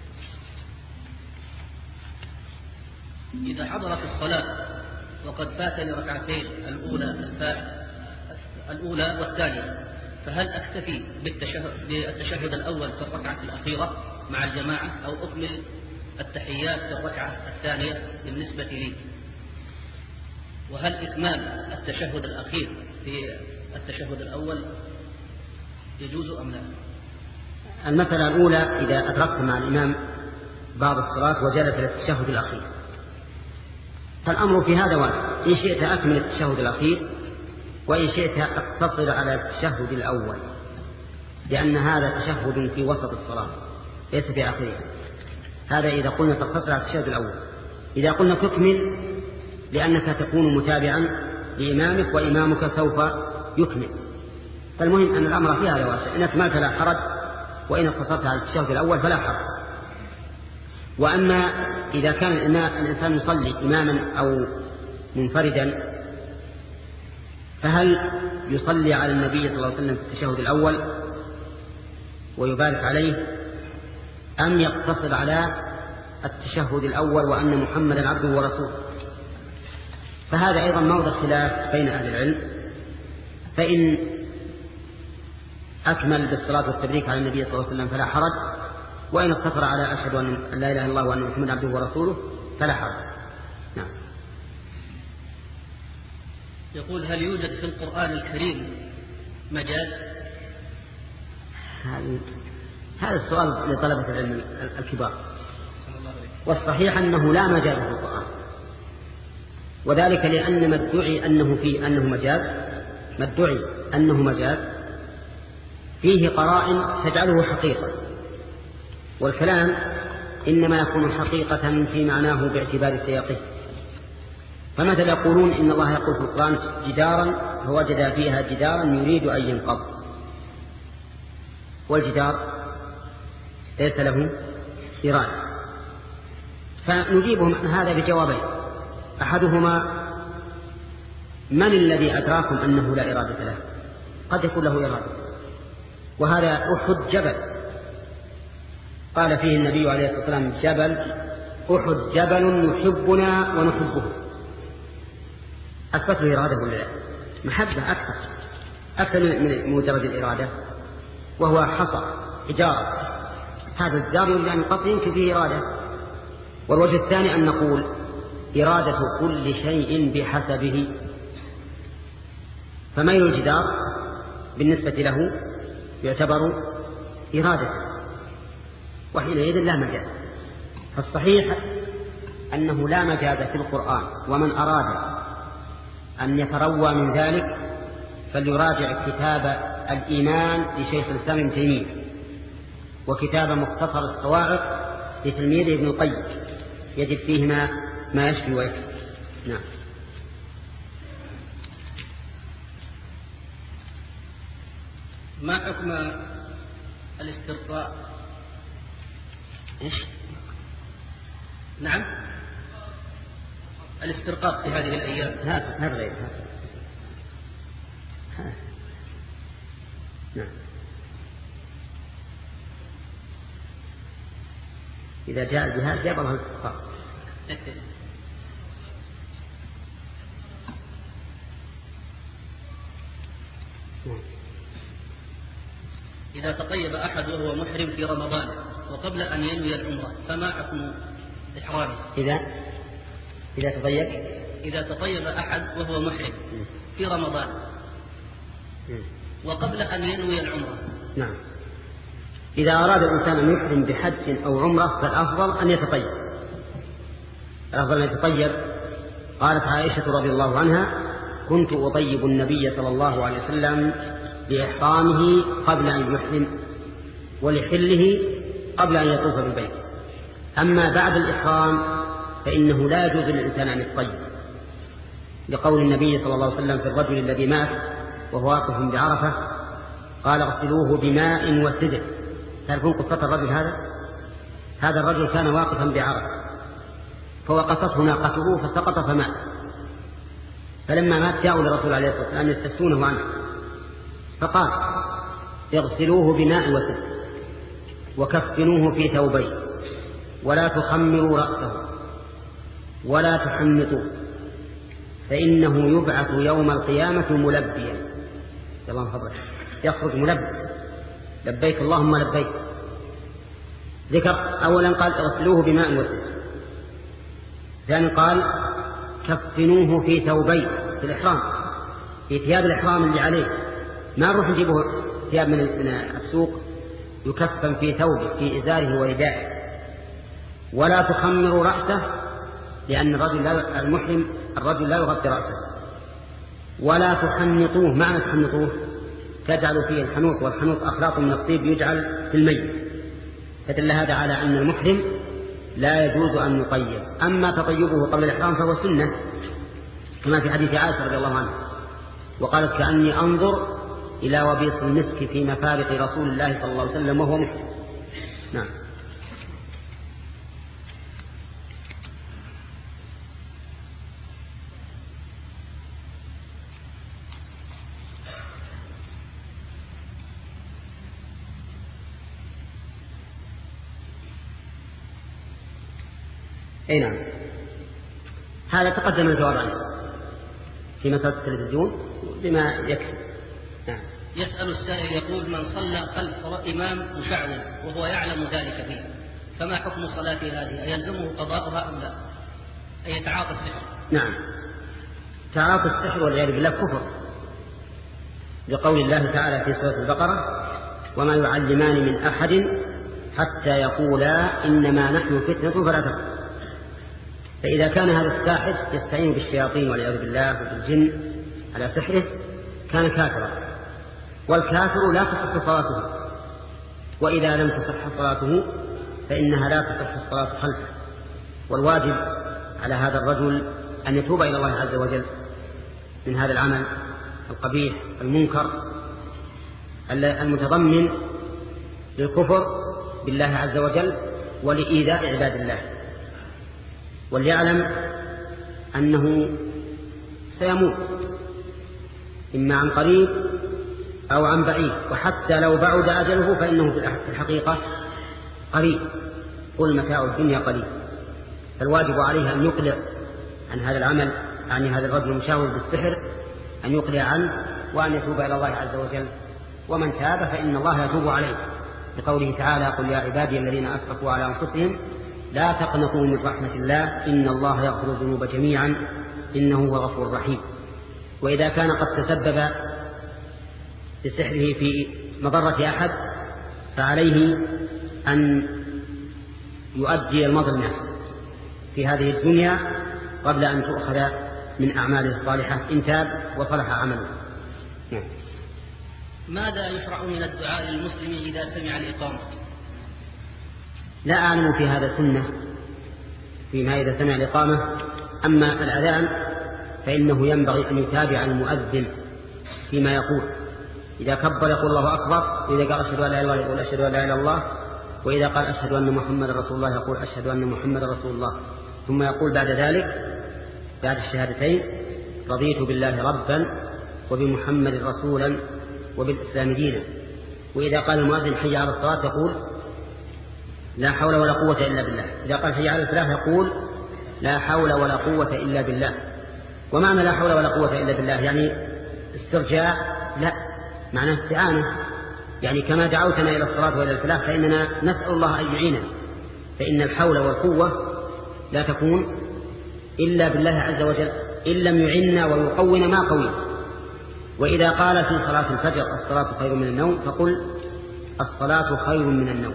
Speaker 1: إذا حضرت الصلاة وقد فاتني ركعتين الأولى الفائت الأولى والثانية، فهل أكتفي بالتشهد, بالتشهد الأول في الركعة الأخيرة مع الجماعة أو أكمل التحيات في الركعة الثانية بالنسبة لي؟ وهل إكمال التشهد الأخير في التشهد الأول يجوز أم لا؟
Speaker 2: المسألة الأولى: إذا أدركت مع الإمام بعض الصلاة وجلس للتشهد الأخير، فالأمر في هذا واسع، إن شئت أكمل التشهد الأخير، وإن شئت أقتصر على التشهد الأول، لأن هذا تشهد في وسط الصلاة ليس في آخرها. هذا إذا قلنا تقتصر على التشهد الأول. إذا قلنا تكمل لأنك تكون متابعا لإمامك وإمامك سوف يكمل. فالمهم أن الأمر في هذا واسع، إن أكملت لا حرج، وإن اقتصرت على التشهد الأول فلا حرج. وأما إذا كان الإنسان يصلي إماما أو منفردا، فهل يصلي على النبي صلى الله عليه وسلم في التشهد الأول ويبارك عليه، أم يقتصر على التشهد الأول وأن محمدا عبده ورسوله. فهذا أيضا موضع خلاف بين أهل العلم، فإن أكمل بالصلاة والتبريك على النبي صلى الله عليه وسلم فلا حرج، وإن اقتصر على أشهد أن لا إله إلا الله وأن محمدا عبده ورسوله فلا حرج. نعم.
Speaker 1: يقول: هل يوجد في القرآن الكريم مجاز؟
Speaker 2: هذا السؤال لطلبة العلم الكبار، والصحيح أنه لا مجاز في القرآن، وذلك لأن ما ادعي أنه فيه أنه مجاز ما ادعي أنه مجاز فيه قرائن تجعله حقيقة، والكلام إنما يكون حقيقة في معناه باعتبار سياقه. فمثلا يقولون إن الله يقول في القرآن جدارا فوجد فيها جدارا يريد أن ينقض، والجدار ليس له إرادة. فنجيبهم عن هذا بجوابين: أحدهما من الذي أدراكم أنه لا إرادة له؟ قد يكون له إرادة، وهذا أحد جبل قال فيه النبي عليه الصلاة والسلام: جبل أحد جبل يحبنا ونحبه. أثبت له إرادة ولا لا؟ محبة أكثر أكثر من مجرد الإرادة، وهو حصى حجارة، هذا الجدار يريد أن يقطع يمكن فيه إرادة. والوجه الثاني أن نقول إرادة كل شيء بحسبه، فميل الجدار بالنسبة له يعتبر إرادة، وحينئذ لا مجاز. فالصحيح أنه لا مجاز في القرآن، ومن أراد أن يتروى من ذلك فليراجع كتاب الإيمان لشيخ الإسلام ابن تيمية، وكتاب مختصر الصواعق لتلميذه ابن القيم، يجد فيهما ما يشفي ويكفي. نعم.
Speaker 1: ما حكم الاسترقاء؟
Speaker 2: إيش؟
Speaker 1: نعم، الاسترقاء في هذه الأيام.
Speaker 2: هذا هذا غير هذا. نعم. إذا جاء الجهاد جاب الله الاسترقاء.
Speaker 1: إذا تطيب أحد وهو محرم في رمضان وقبل أن ينوي العمرة فما حكم إحرامه؟
Speaker 2: إذا إذا تطيب
Speaker 1: إذا تطيب أحد وهو محرم في رمضان وقبل أن ينوي العمرة.
Speaker 2: نعم. إذا أراد الإنسان أن يحرم بحج أو عمرة فالأفضل أن يتطيب، الأفضل أن يتطيب. قالت عائشة رضي الله عنها: كنت أطيب النبي صلى الله عليه وسلم لإحرامه قبل أن يحرم، ولحله قبل أن يطوف بالبيت. أما بعد الإحرام فإنه لا يجوز للإنسان أن يتطيب، لقول النبي صلى الله عليه وسلم في الرجل الذي مات وهو واقف بعرفة قال: اغسلوه بماء وسدر. تعرفون قصة الرجل هذا؟ هذا الرجل كان واقفا بعرفة فوقفته ناقته فسقط فمات، فلما مات جاءوا للرسول عليه الصلاة والسلام يستفتونه عنه، فقال: اغسلوه بماء وسدر وكفنوه في ثوبين ولا تخمروا رأسه ولا تحنطوه فإنه يبعث يوم القيامة ملبيا. الله فضلك، يخرج ملبي، لبيك اللهم لبيك. ذكر أولا قال: اغسلوه بماء وسدر، ثاني قال: كفنوه في ثوبين، في الإحرام، في ثياب الإحرام اللي عليه، ما نروح نجيبه ثياب من السوق، يكفن في ثوبه في إزاره وردائه. ولا تخمروا رأسه، لأن الرجل لا المحرم الرجل لا يغطي رأسه. ولا تحنطوه، معنى تحنطوه تجعل فيه الحنوط، والحنوط أخلاط من الطيب يجعل في الميت، فدل هذا على أن المحرم لا يجوز أن يطيب. أما تطيبه قبل الإحرام فهو سنة، كما في حديث عائشة رضي الله عنها وقالت: كأني أنظر إلى وبيص المسك في مفارق رسول الله صلى الله عليه وسلم وهو محرم. نعم. أي نعم، هذا تقدم الجواب عنه في مسألة التلفزيون بما يكفي. نعم.
Speaker 1: يسأل السائل يقول: من صلى خلف إمام مشعوذ وهو يعلم ذلك فيه، فما حكم صلاته هذه؟ أيلزمه قضاؤها أم لا؟ أي يتعاطى السحر؟
Speaker 2: نعم، تعاطى السحر والعياذ بالله كفر، لقول الله تعالى في سورة البقرة: وما يعلمان من أحد حتى يقولا إنما نحن فتنة فلا تكفر. فإذا كان هذا الساحر يستعين بالشياطين والعياذ بالله وبالجن على سحره كان كافرا، والكافر لا تصح صلاته، وإذا لم تصح صلاته فإنها لا تصح الصلاة خلفه. والواجب على هذا الرجل أن يتوب إلى الله عز وجل من هذا العمل القبيح المنكر المتضمن للكفر بالله عز وجل ولإيذاء عباد الله، وليعلم أنه سيموت إما عن قريب أو عن بعيد، وحتى لو بعد أجله فإنه في الحقيقة قريب، قل متاع الدنيا قليل. فالواجب عليه أن يقلع عن هذا العمل، يعني هذا الرجل المشاور بالسحر أن يقلع عنه وأن يتوب إلى الله عز وجل، ومن تاب فإن الله يتوب عليه، لقوله تعالى: قل يا عبادي الذين أسرفوا على أنفسهم لا تقنطوا من رحمة الله إن الله يغفر الذنوب جميعا إنه هو الغفور الرحيم. وإذا كان قد تسبب بسحره في مضرة أحد فعليه أن يؤدي المظلمة في هذه الدنيا قبل أن تؤخذ من أعماله الصالحة إن تاب وصلح عمله. نعم.
Speaker 1: ماذا يشرع من الدعاء للمسلم إذا سمع الإقامة؟
Speaker 2: لا أعلم في هذا سنة فيما إذا سمع الإقامة. أما الأذان فإنه ينبغي أن يتابع المؤذن فيما يقول، إذا كبر يقول الله أكبر، وإذا قال أشهد أن لا إله إلا الله يقول أشهد أن لا إله إلا الله، وإذا قال أشهد أن محمد رسول الله يقول أشهد أن محمد رسول الله، ثم يقول بعد ذلك بعد الشهادتين: رضيت بالله ربا وبمحمد رسولا وبالإسلام دينا. وإذا قال المؤذن حي على الصلاة يقول: لا حول ولا قوة إلا بالله. إذا قال حي على الفلاح يقول: لا حول ولا قوة إلا بالله. ومعنى لا حول ولا قوة إلا بالله يعني استرجاع؟ لا، معنى استعانة، يعني كما دعوتنا إلى الصلاة وإلى الفلاح فإننا نسأل الله أن يعيننا، فإن الحول والقوة لا تكون إلا بالله عز وجل، إن لم يعنا ويقونا ما قوينا. وإذا قال في صلاة الفجر: الصلاة خير من النوم، فقل: الصلاة خير من النوم،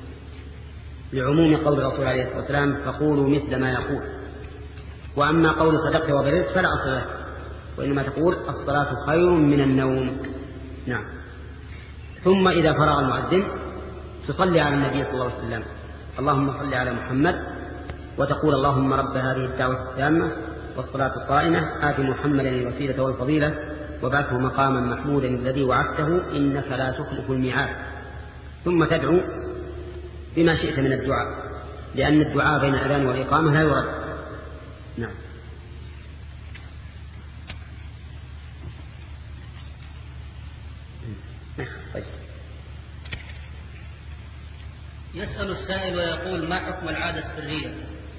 Speaker 2: لعموم قول الرسول عليه الصلاة والسلام: فقولوا مثل ما يقول. وأما قول صدقت وبررت فلا أصل له، وإنما تقول: الصلاة خير من النوم. نعم. ثم إذا فرغ المؤذن تصلي على النبي صلى الله عليه وسلم: اللهم صل على محمد، وتقول: اللهم رب هذه الدعوة التامة والصلاة القائمة آت محمدا الوسيلة والفضيلة وبعثه مقاما محمودا الذي وعدته إنك لا تخلف الميعاد. ثم تدعو بما شئت من الدعاء، لأن الدعاء بين الأذان والإقامة لا يرد. نعم. طيب.
Speaker 1: يسأل السائل ويقول: ما حكم العادة السرية؟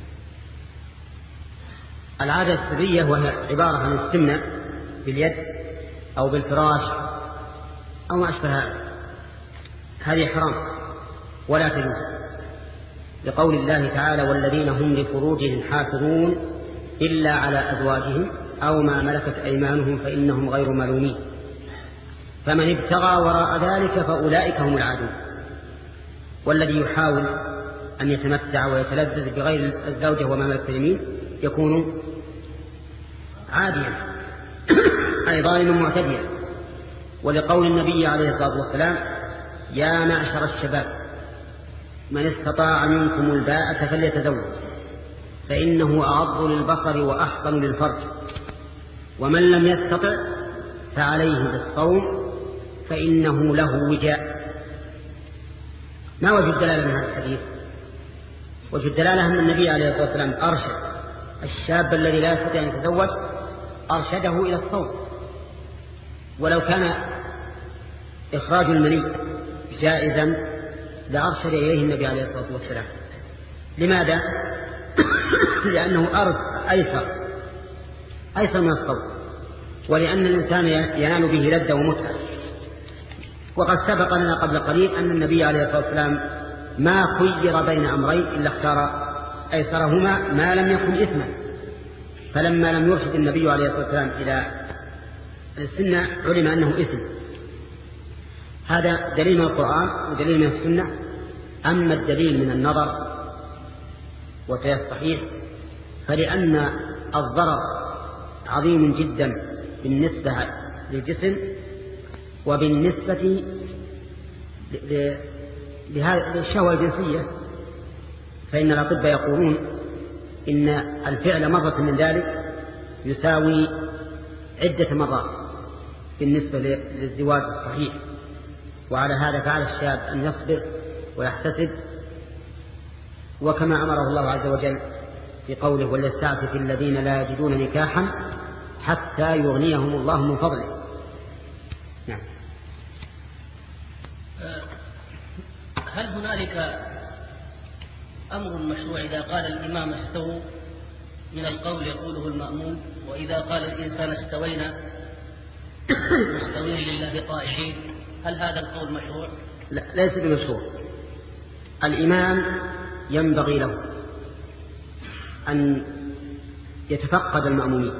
Speaker 2: العادة السرية وهي عبارة عن الاستمناء باليد أو بالفراش أو ما أشبه هذه حرام ولا تجوز، لقول الله تعالى: والذين هم لفروجهم حافظون إلا على أزواجهم أو ما ملكت أيمانهم فإنهم غير ملومين، فمن ابتغى وراء ذلك فأولئك هم العادون. والذي يحاول أن يتمتع ويتلذذ بغير الزوجة وما ملكت اليمين يكون عاديا أي ظالما معتديا، ولقول النبي عليه الصلاة والسلام: يا معشر الشباب من استطاع منكم الباءة فليتزوج فإنه أغض للبصر وأحصن للفرج، ومن لم يستطع فعليه بالصوم فإنه له وجاء. ما وجه الدلالة من هذا الحديث؟ وجه الدلالة أن النبي عليه الصلاة والسلام أرشد الشاب الذي لا يستطيع أن يتزوج، أرشده إلى الصوم، ولو كان إخراج المني جائزا لأرشد إليه النبي عليه الصلاة والسلام. لماذا؟ لأنه أرض أيسر أيسر من الصوم، ولأن الإنسان ينال به لذة ومتعة. وقد سبق لنا قبل قليل أن النبي عليه الصلاة والسلام ما خير بين أمرين إلا اختار أيسرهما ما لم يكن إثما، فلما لم يرشد النبي عليه الصلاة والسلام إلى السنة علم أنه إثم. هذا دليل من القرآن ودليل من السنة. أما الدليل من النظر وفي الصحيح فلأن الضرر عظيم جدا بالنسبة للجسم وبالنسبة للشهوة الجنسية، فإن الأطباء يقولون إن الفعل مرة من ذلك يساوي عدة مرات بالنسبة للزواج الصحيح. وعلى هذا فعل الشاب أن يصبر ويحتسب، وكما أمره الله عز وجل في قوله وليستعفف الذين لا يجدون نكاحا حتى يغنيهم الله من فضله. نعم.
Speaker 1: هل هنالك أمر مشروع إذا قال الإمام استووا من القول يقوله المأموم، وإذا قال الإنسان استوينا مستوين لله طائعين، هل هذا القول مشروع؟
Speaker 2: لا، ليس بمشروع. الإمام ينبغي له أن يتفقد المأمومين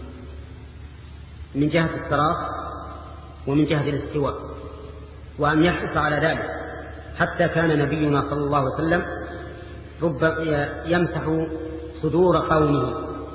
Speaker 2: من جهة الصراط ومن جهة الاستواء، وأن يحرص على ذلك، حتى كان نبينا صلى الله عليه وسلم رب يمسح صدور قومه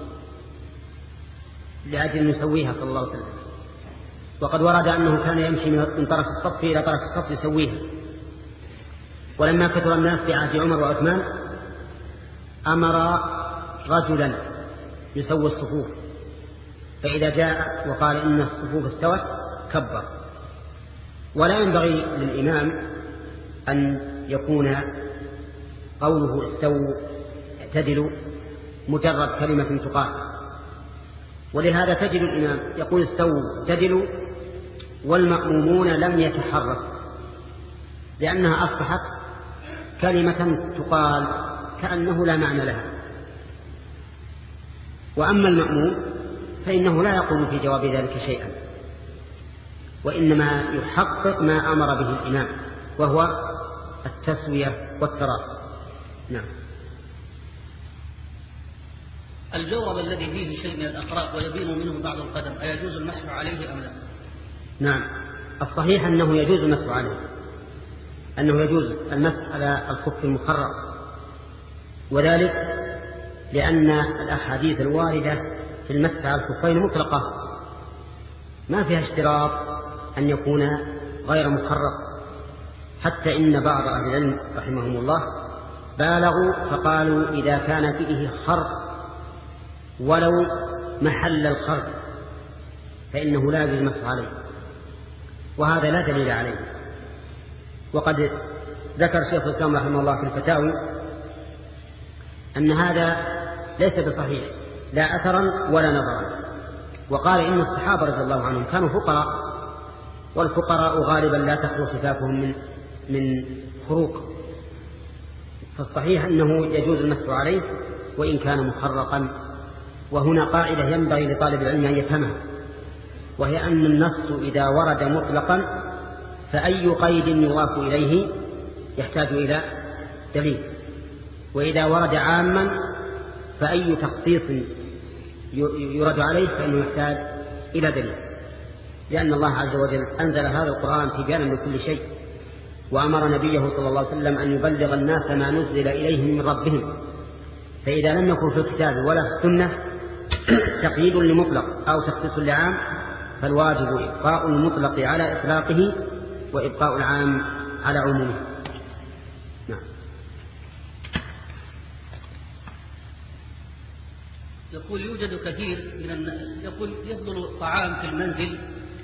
Speaker 2: لأجل أن يسويها صلى الله عليه وسلم. وقد ورد أنه كان يمشي من طرف الصف إلى طرف الصف يسويها. ولما كثر الناس في عهد عمر وعثمان أمر رجلا يسوي الصفوف، فإذا جاء وقال إن الصفوف استوت كبر. ولا ينبغي للإمام أن يكون قوله استووا اعتدلوا مجرد كلمة تقال، ولهذا تجد الإمام يقول استووا اعتدلوا والمأمومون لم يتحركوا، لأنها أصبحت كلمة تقال كأنه لا معنى لها. وأما المأموم فإنه لا يقول في جواب ذلك شيئا، وإنما يحقق ما أمر به الإمام، وهو التسوية والتراص. نعم.
Speaker 1: الجورب الذي فيه شيء من الأخراق ويبين منه بعض القدم أيجوز المسح عليه أم لا؟
Speaker 2: نعم، الصحيح أنه يجوز المسح عليه، أنه يجوز المسح على الخف المخرق، وذلك لأن الأحاديث الواردة في المسح على الخفين مطلقة ما فيها اشتراط أن يكون غير مخرق، حتى إن بعض أهل العلم رحمهم الله بالغوا فقالوا إذا كان فيه خرق ولو محل الخرق فإنه لا يجوز المسح عليه، وهذا لا دليل عليه. وقد ذكر شيخ الإسلام رحمه الله في الفتاوي أن هذا ليس بصحيح لا أثرا ولا نظرا، وقال إن الصحابة رضي الله عنهم كانوا فقراء، والفقراء غالبا لا تخلو خفافهم من من خروق، فالصحيح أنه يجوز المسح عليه وإن كان مخرقا. وهنا قاعدة ينبغي لطالب العلم أن يفهمها، وهي أن النص إذا ورد مطلقا فأي قيد يضاف إليه يحتاج إلى دليل، وإذا ورد عاما فأي تخصيص يرد عليه فإنه يحتاج إلى دليل، لأن الله عز وجل أنزل هذا القرآن تبيانا لكل شيء، وأمر نبيه صلى الله عليه وسلم أن يبلغ الناس ما نزل إليهم من ربهم. فإذا لم يكن في الكتاب ولا في السنة تقييد لمطلق أو تخصيص لعام فالواجب إبقاء المطلق على إطلاقه وإبقاء العام على عمومه. نعم.
Speaker 1: يقول يوجد كثير من الن... يقول يفضل الطعام في المنزل،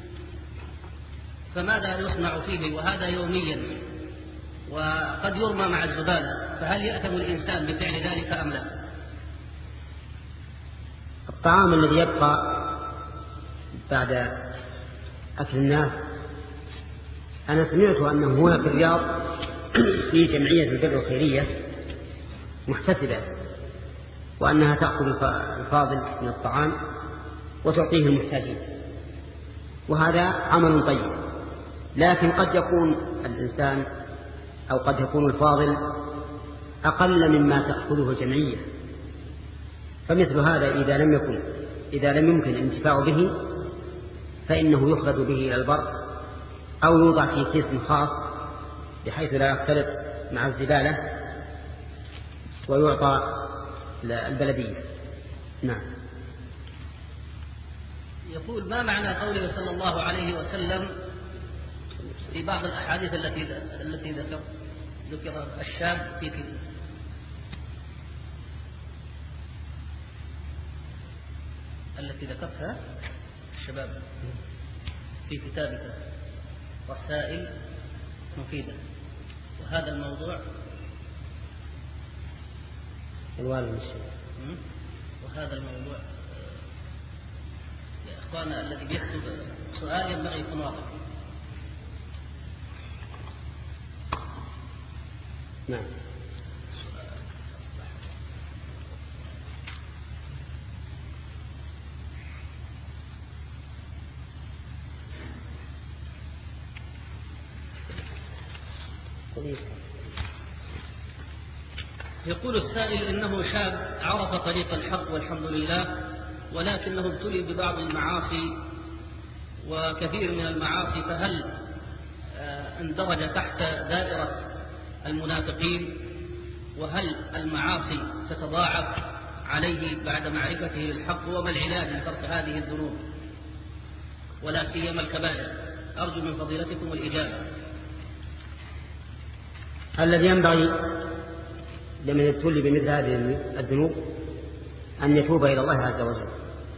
Speaker 1: فماذا يصنع فيه وهذا يوميا وقد يرمى مع الزبالة، فهل يأثم الإنسان بفعل ذلك أم لا؟
Speaker 2: الطعام الذي يبقى بعد أكل الناس، أنا سمعت أنه هنا في الرياض في جمعية البر الخيرية محتسبة وأنها تأخذ الفاضل من الطعام وتعطيه المحتاجين، وهذا عمل طيب. لكن قد يكون الإنسان أو قد يكون الفاضل أقل مما تأخذه الجمعية، فمثل هذا إذا لم يكن إذا لم يمكن الانتفاع به فإنه يخرج به إلى البر أو يوضع في كيس خاص بحيث لا يختلط مع الزبالة ويعطى البلدية. نعم.
Speaker 1: يقول: ما معنى قوله صلى الله عليه وسلم في بعض الأحاديث التي التي ذكر ذكر الشاب في كتاب التي ذكرتها الشباب في كتابك رسائل مفيدة، وهذا الموضوع
Speaker 2: الوالد الشباب،
Speaker 1: وهذا الموضوع يا إخوانا الذي بيكتب سؤال ينبغي يكون واضح.
Speaker 2: نعم.
Speaker 1: يقول السائل: إنه شاب عرف طريق الحق والحمد لله، ولكنه ابتلي ببعض المعاصي وكثير من المعاصي، فهل اندرج تحت دائرة المنافقين؟ وهل المعاصي تتضاعف عليه بعد معرفته للحق؟ وما العلاج لترك هذه الذنوب ولا سيما الكبائر؟ أرجو من فضيلتكم الإجابة.
Speaker 2: الذي ينبغي لمن يبتلي بمثل هذه الذنوب أن يتوب إلى الله عز وجل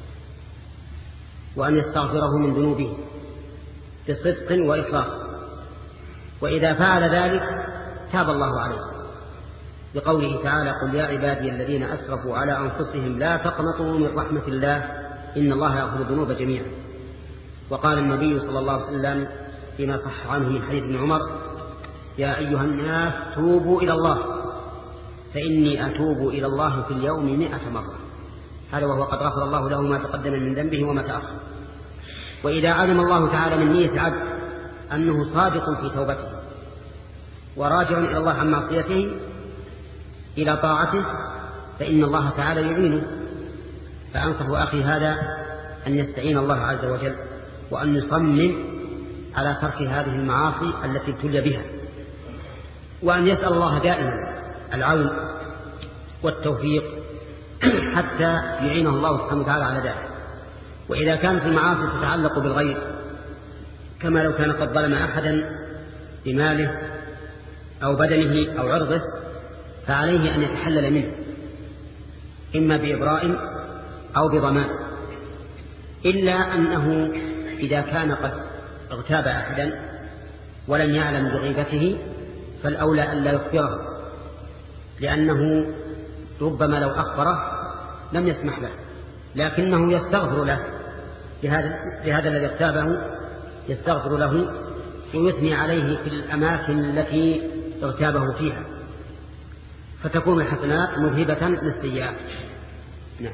Speaker 2: وأن يستغفره من ذنوبه بصدق وإخلاص، وإذا فعل ذلك تاب الله عليه بقوله تعالى: قل يا عبادي الذين أسرفوا على أنفسهم لا تقنطوا من رحمة الله إن الله يغفر الذنوب جميعا. وقال النبي صلى الله عليه وسلم فيما صح عنه من حديث ابن عمر: يا أيها الناس توبوا إلى الله فإني أتوب إلى الله في اليوم مئة مرة. هذا وهو قد غفر الله له ما تقدم من ذنبه وما تأخر. وإذا علم الله تعالى من نية العبد أنه صادق في توبته وراجع إلى الله عن معصيته إلى طاعته فإن الله تعالى يعينه. فأنصح أخي هذا أن يستعين الله عز وجل وأن يصمم على ترك هذه المعاصي التي ابتلي بها، وأن يسأل الله دائما العون والتوفيق حتى يعينه الله سبحانه وتعالى على ذلك. وإذا كانت المعاصي تتعلق بالغير كما لو كان قد ظلم أحدا بماله أو بدنه أو عرضه فعليه أن يتحلل منه إما بإبراء أو بضمان، إلا أنه إذا كان قد اغتاب أحدا ولم يعلم بغيبته فالأولى أن لا يخبره، لأنه ربما لو أخبره لم يسمح له، لكنه يستغفر له لهذا, لهذا الذي اغتابه، يستغفر له ويثني عليه في الأماكن التي اغتابه فيها، فتكون الحسنات مذهبة للسيئات. نعم.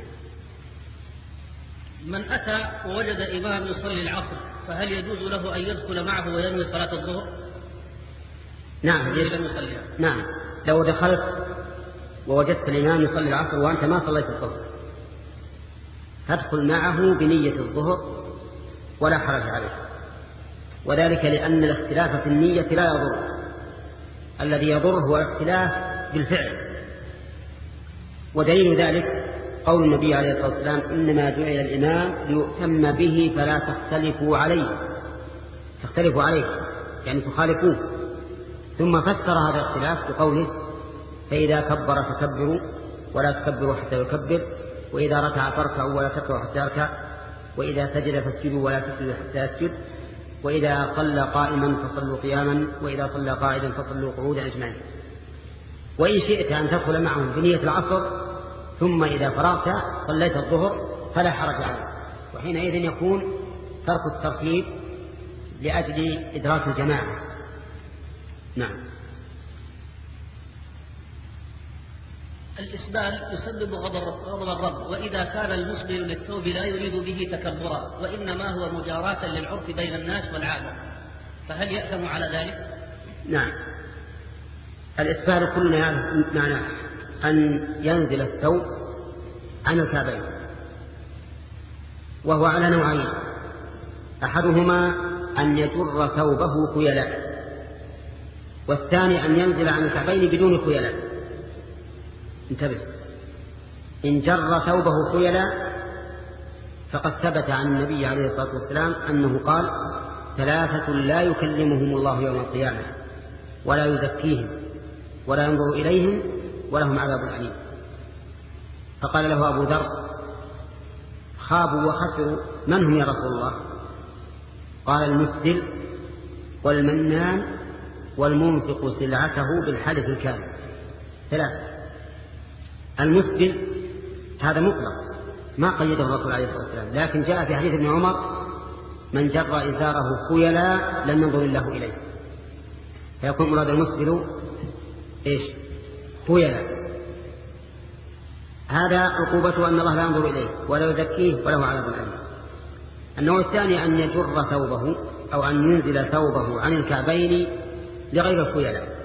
Speaker 1: من أتى ووجد إمام يصلي العصر فهل يجوز له أن يدخل معه وينوي صلاة الظهر؟
Speaker 2: نعم. نعم. لو دخلت ووجدت الإمام يصلي العصر وأنت ما صليت الظهر تدخل معه بنية الظهر ولا حرج عليه، وذلك لأن الاختلاف في النية لا يضر، الذي يضر هو الاختلاف بالفعل. ودليل ذلك قول النبي عليه الصلاة والسلام: إنما جعل الإمام ليؤتم به فلا تختلفوا عليه تختلفوا عليه يعني تخالفوه. ثم فسر هذا الاختلاف بقوله: فإذا كبر فكبروا ولا تكبروا حتى يكبر، وإذا ركع فاركعوا ولا تركعوا حتى يركع، وإذا سجد فاسجدوا ولا تسجدوا حتى يسجد، وإذا صلى قائما فصلوا قياما، وإذا صلى قاعدا فصلوا قعودا أجمعين. وإن شئت أن تدخل معهم بنية العصر ثم إذا فرغت صليت الظهر فلا حرج عليك، وحينئذ يكون ترك الترتيب لأجل إدراك الجماعة. نعم.
Speaker 1: الإسبال يسبب غضب غضب الرب، وإذا كان المسبل للثوب لا يريد به تكبرا وإنما هو مجاراة للعرف بين الناس والعادة، فهل يأثم على ذلك؟
Speaker 2: نعم، الإسبال كلنا يعرف معناه أن ينزل الثوب عن الكعبين، وهو على نوعين: أحدهما أن يجر ثوبه خيلاء، والثاني أن ينزل عن الكعبين بدون خيلاء. انتبه، إن جر ثوبه خيلاء فقد ثبت عن النبي عليه الصلاة والسلام أنه قال: ثلاثة لا يكلمهم الله يوم القيامة ولا يزكيهم ولا ينظر إليهم ولهم عذاب أليم. فقال له أبو ذر: خابوا وخسروا، من هم يا رسول الله؟ قال: المسبل والمنان والمنفق سلعته بالحلف الكاذب. ثلاثة. المسبل هذا مطلق ما قيده الرسول عليه الصلاة والسلام، لكن جاء في حديث ابن عمر: من جر إزاره خيلاء لم ينظر الله إليه، فيكون مراد المسبل إيش؟ خيلاء. هذا عقوبته أن الله لا ينظر إليه ولا يزكيه وله عذاب أليم. النوع الثاني أن يجر ثوبه أو أن ينزل ثوبه عن الكعبين لغير الخيلاء،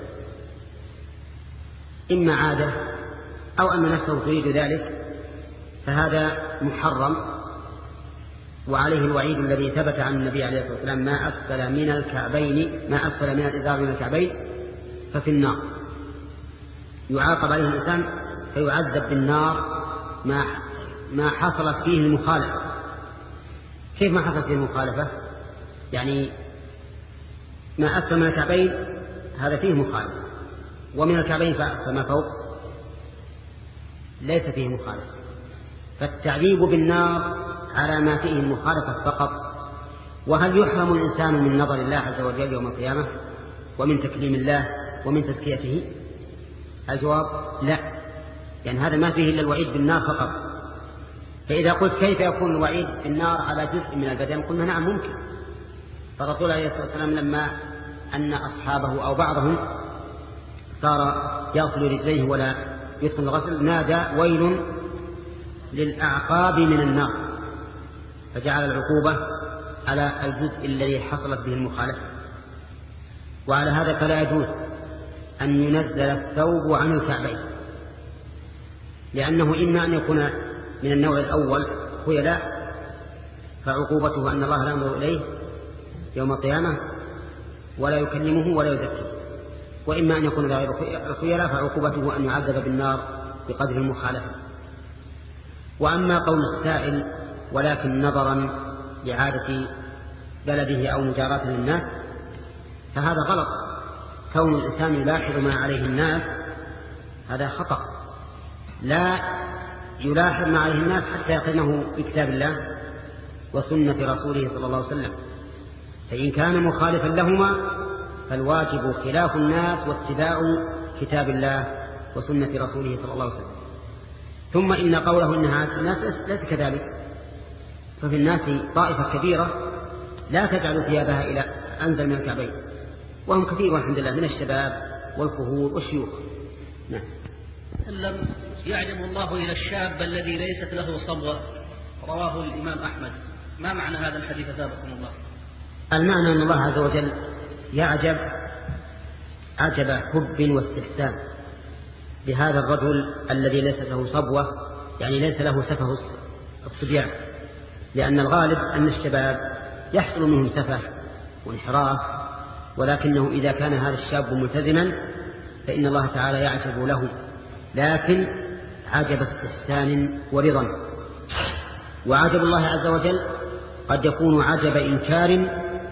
Speaker 2: إما عادة أو أن نفسه تريد ذلك، فهذا محرم، وعليه الوعيد الذي ثبت عن النبي عليه الصلاة والسلام: ما أسفل من الكعبين ما أسفل من الإزار من الكعبين ففي النار. يعاقب عليه الإنسان فيعذب بالنار ما ما حصلت فيه المخالفة. كيف ما حصلت فيه المخالفة؟ يعني ما أسفل من الكعبين هذا فيه مخالفة، ومن الكعبين فما فوق ليس فيه مخالفة، فالتعذيب بالنار على ما فيه المخالفة فقط. وهل يحرم الإنسان من نظر الله عز وجل يوم القيامة ومن تكليم الله ومن تزكيته؟ الجواب لا، يعني هذا ما فيه إلا الوعيد بالنار فقط. فإذا قلت كيف يكون الوعيد بالنار على جزء من البدن؟ قلنا نعم ممكن. فالرسول عليه الصلاة والسلام لما أن أصحابه أو بعضهم صار يغسل رجليه ولا يدخل الغسل نادى: ويل للأعقاب من النار، فجعل العقوبة على الجزء الذي حصلت به المخالفة. وعلى هذا فلا يجوز أن ينزل الثوب عن الكعبين، لأنه إما أن يكون من النوع الأول خيلاء فعقوبته أن الله لا ينظر إليه يوم القيامة ولا يكلمه ولا يزكيه، وإما أن يكون غير خيلاء فعقوبته أن يعذب بالنار بقدر المخالفة. وأما قول السائل ولكن نظرا لعادة بلده أو مجاراة للناس فهذا غلط. كون الإنسان يلاحظ ما عليه الناس هذا خطأ، لا يلاحظ ما عليه الناس حتى يقيمه بكتاب الله وسنة رسوله صلى الله عليه وسلم، فإن كان مخالفا لهما فالواجب خلاف الناس واتباع كتاب الله وسنة رسوله صلى الله عليه وسلم. ثم إن قوله إنها الناس ليس كذلك، ففي الناس طائفة كبيرة لا تجعل ثيابها إلى أنزل من الكعبين، وهم كثير والحمد لله من الشباب والكهول والشيوخ. نعم.
Speaker 1: سلم يعجب الله إلى الشاب الذي ليست له صبوة، رواه الإمام أحمد. ما معنى هذا الحديث ثابتكم الله؟
Speaker 2: المعنى أن الله عز وجل يعجب عجب حب واستحسان بهذا الرجل الذي ليس له صبوة، يعني ليس له سفه الصبيان، لأن الغالب أن الشباب يحصل منهم سفه وانحراف، ولكنه إذا كان هذا الشاب ملتزما فإن الله تعالى يعجب له، لكن عجب استحسان ورضا. وعجب الله عز وجل قد يكون عجب إنكار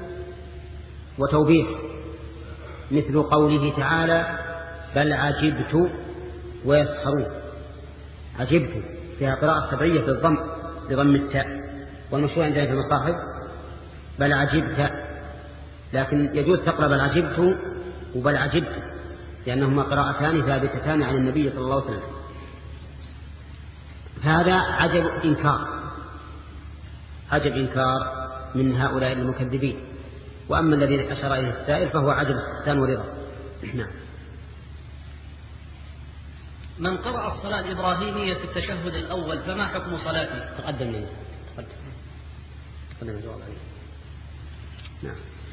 Speaker 2: وتوبيخ، مثل قوله تعالى: بل عجبت ويسخرون. عجبت فيها قراءة سبعية بالضم بضم التاء، والمشروع عندنا في المصاحف بل عجبت، لكن يجوز تقرأ بل عجبت وبل عجبت، لأنهما قراءتان ثابتتان عن النبي صلى الله عليه وسلم. فهذا عجب إنكار، عجب إنكار من هؤلاء المكذبين. وأما الذي أشار إليه السائل فهو عجب استحسان ورضا. نعم.
Speaker 1: من قرأ الصلاة الإبراهيمية في التشهد الأول فما حكم صلاته؟
Speaker 2: تقدم لي تقدم تقدم الجواب عليه. نعم.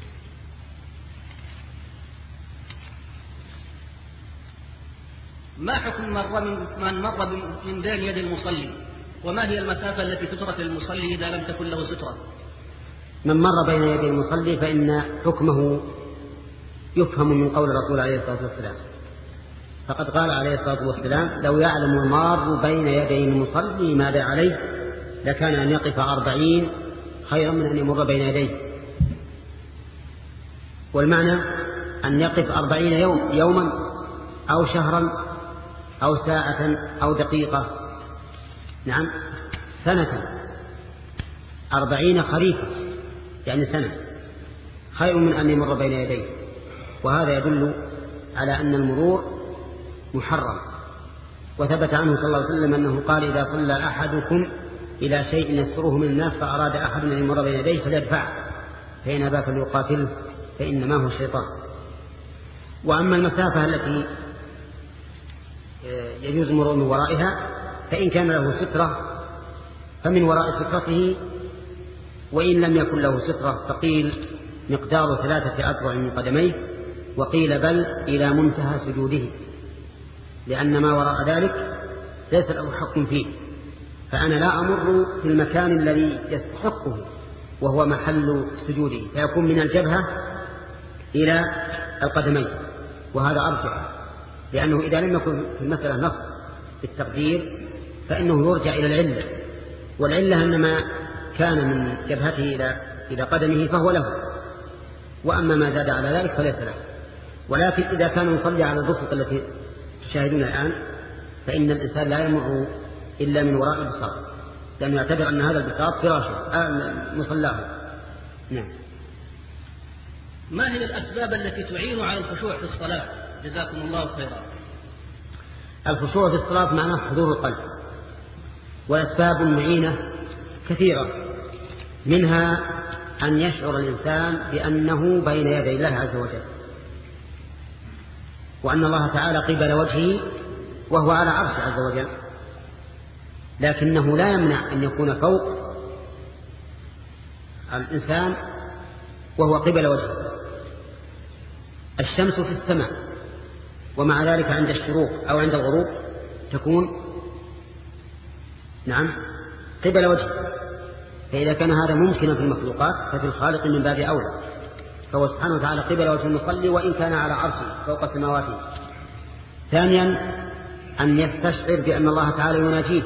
Speaker 1: ما حكم من مر من بين يد المصلي؟ وما هي المسافة التي تترك للمصلي إذا لم تكن له سترة؟
Speaker 2: من مر بين يدي المصلي فإن حكمه يفهم من قول الرسول عليه الصلاة والسلام، فقد قال عليه الصلاة والسلام: لو يعلم المار بين يدي المصلي ماذا عليه لكان أن يقف أربعين خيرا من أن يمر بين يديه. والمعنى أن يقف أربعين يوم يوما أو شهرا أو ساعة أو دقيقة، نعم سنة، أربعين خريفا يعني سنة، خير من أن يمر بين يديه. وهذا يدل على أن المرور محرم. وثبت عنه صلى الله عليه وسلم أنه قال: إذا صلى أحدكم إلى شيء يستره من الناس فأراد أحد أن يمر بين يديه فليدفعه، فإن أبى فليقاتله فإنما هو الشيطان. وأما المسافة التي يجوز المرور من ورائها فإن كان له سترة فمن وراء سترته، وإن لم يكن له سترة فقيل مقدار ثلاثة أذرع من قدميه، وقيل بل إلى منتهى سجوده، لأن ما وراء ذلك ليس له حق فيه. فأنا لا أمر في المكان الذي يستحقه وهو محل سجوده، فيكون من الجبهة إلى القدمين، وهذا أرجع، لأنه إذا لم يكن في المسألة نص في التقدير فإنه يرجع إلى العلة، والعلة أنما كان من جبهته إلى إلى قدمه فهو له، وأما ما زاد على ذلك فليس له. ولكن إذا كان يصلي على البسط التي تشاهدون الآن فإن الإنسان لا يمر إلا من وراء البساط، لأنه يعتبر أن هذا البساط فراشه آه مصلاه. نعم.
Speaker 1: ما هي الأسباب التي تعين على الخشوع في الصلاة؟ جزاكم الله خيرا.
Speaker 2: الخشوع في الصلاة معناه حضور القلب، وأسباب معينة كثيرة، منها أن يشعر الإنسان بأنه بين يدي الله عز وجل، وأن الله تعالى قبل وجهه وهو على عرشه عز وجل، لكنه لا يمنع أن يكون فوق الإنسان وهو قبل وجهه. الشمس في السماء، ومع ذلك عند الشروق أو عند الغروب تكون نعم قبل وجهه. فإذا كان هذا ممكنا في المخلوقات ففي الخالق من باب أولى، فهو سبحانه وتعالى قبل وجه المصلي وإن كان على عرشه فوق سماواته. ثانيا أن يستشعر بأن الله تعالى يناجيه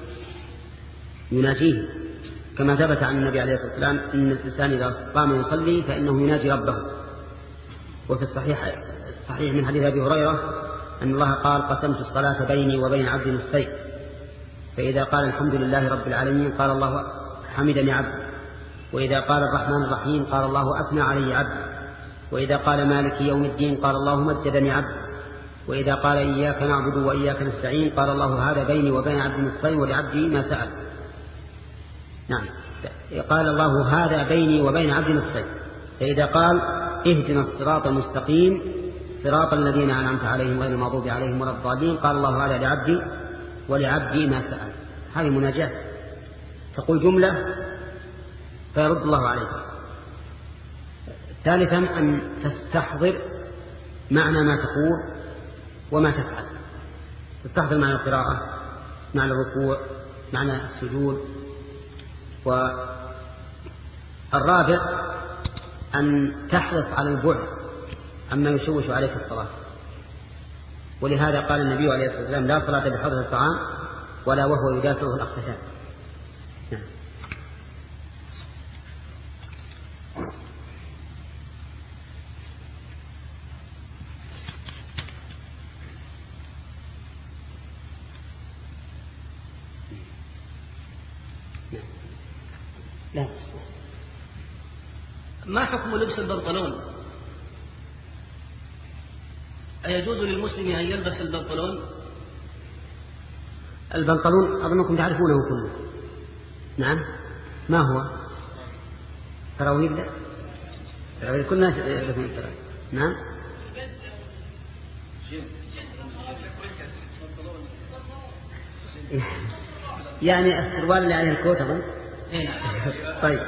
Speaker 2: يناجيه كما ثبت عن النبي عليه الصلاة والسلام إن الإنسان إذا قام يصلي فإنه يناجي ربه. وفي الصحيح الصحيح من حديث أبي هريرة أن الله قال: قسمت الصلاة بيني وبين عبد نصفين، فإذا قال الحمد لله رب العالمين قال الله حمدني عبد، وإذا قال الرحمن الرحيم قال الله أثنى علي عبد، وإذا قال مالك يوم الدين قال الله مجدني عبد، وإذا قال إياك نعبد وإياك نستعين قال الله هذا بيني وبين عبد نصفين ولعبدي ما سأل. نعم، قال الله هذا بيني وبين عبد نصفين. فإذا قال اهدنا الصراط المستقيم صراط الذين أنعمت عليهم غير المغضوب عليهم ولا الضالين قال الله هذا لعبدي ولعبدي ما سأل. هذه مناجاة، تقول جملة فيرد الله عليك. ثالثا أن تستحضر معنى ما تقول وما تفعل، تستحضر معنى القراءة، معنى الركوع، معنى السجود. والرابع أن تحرص على البعد عما يشوش عليك الصلاة، ولهذا قال النبي عليه الصلاة والسلام: لا صلاة بحضرة الطعام ولا وهو يدافعه الأخفتان. نعم. لا.
Speaker 1: ما حكم لبس البنطلون؟ أيجوز للمسلم أن يلبس البنطلون؟
Speaker 2: البنطلون أظنكم تعرفونه كله. نعم. ما هو؟ سراويل؟ لا، سراويل كل الناس يلبسون سراويل. نعم. يعني السروال اللي عليه الكوت أظن. طيب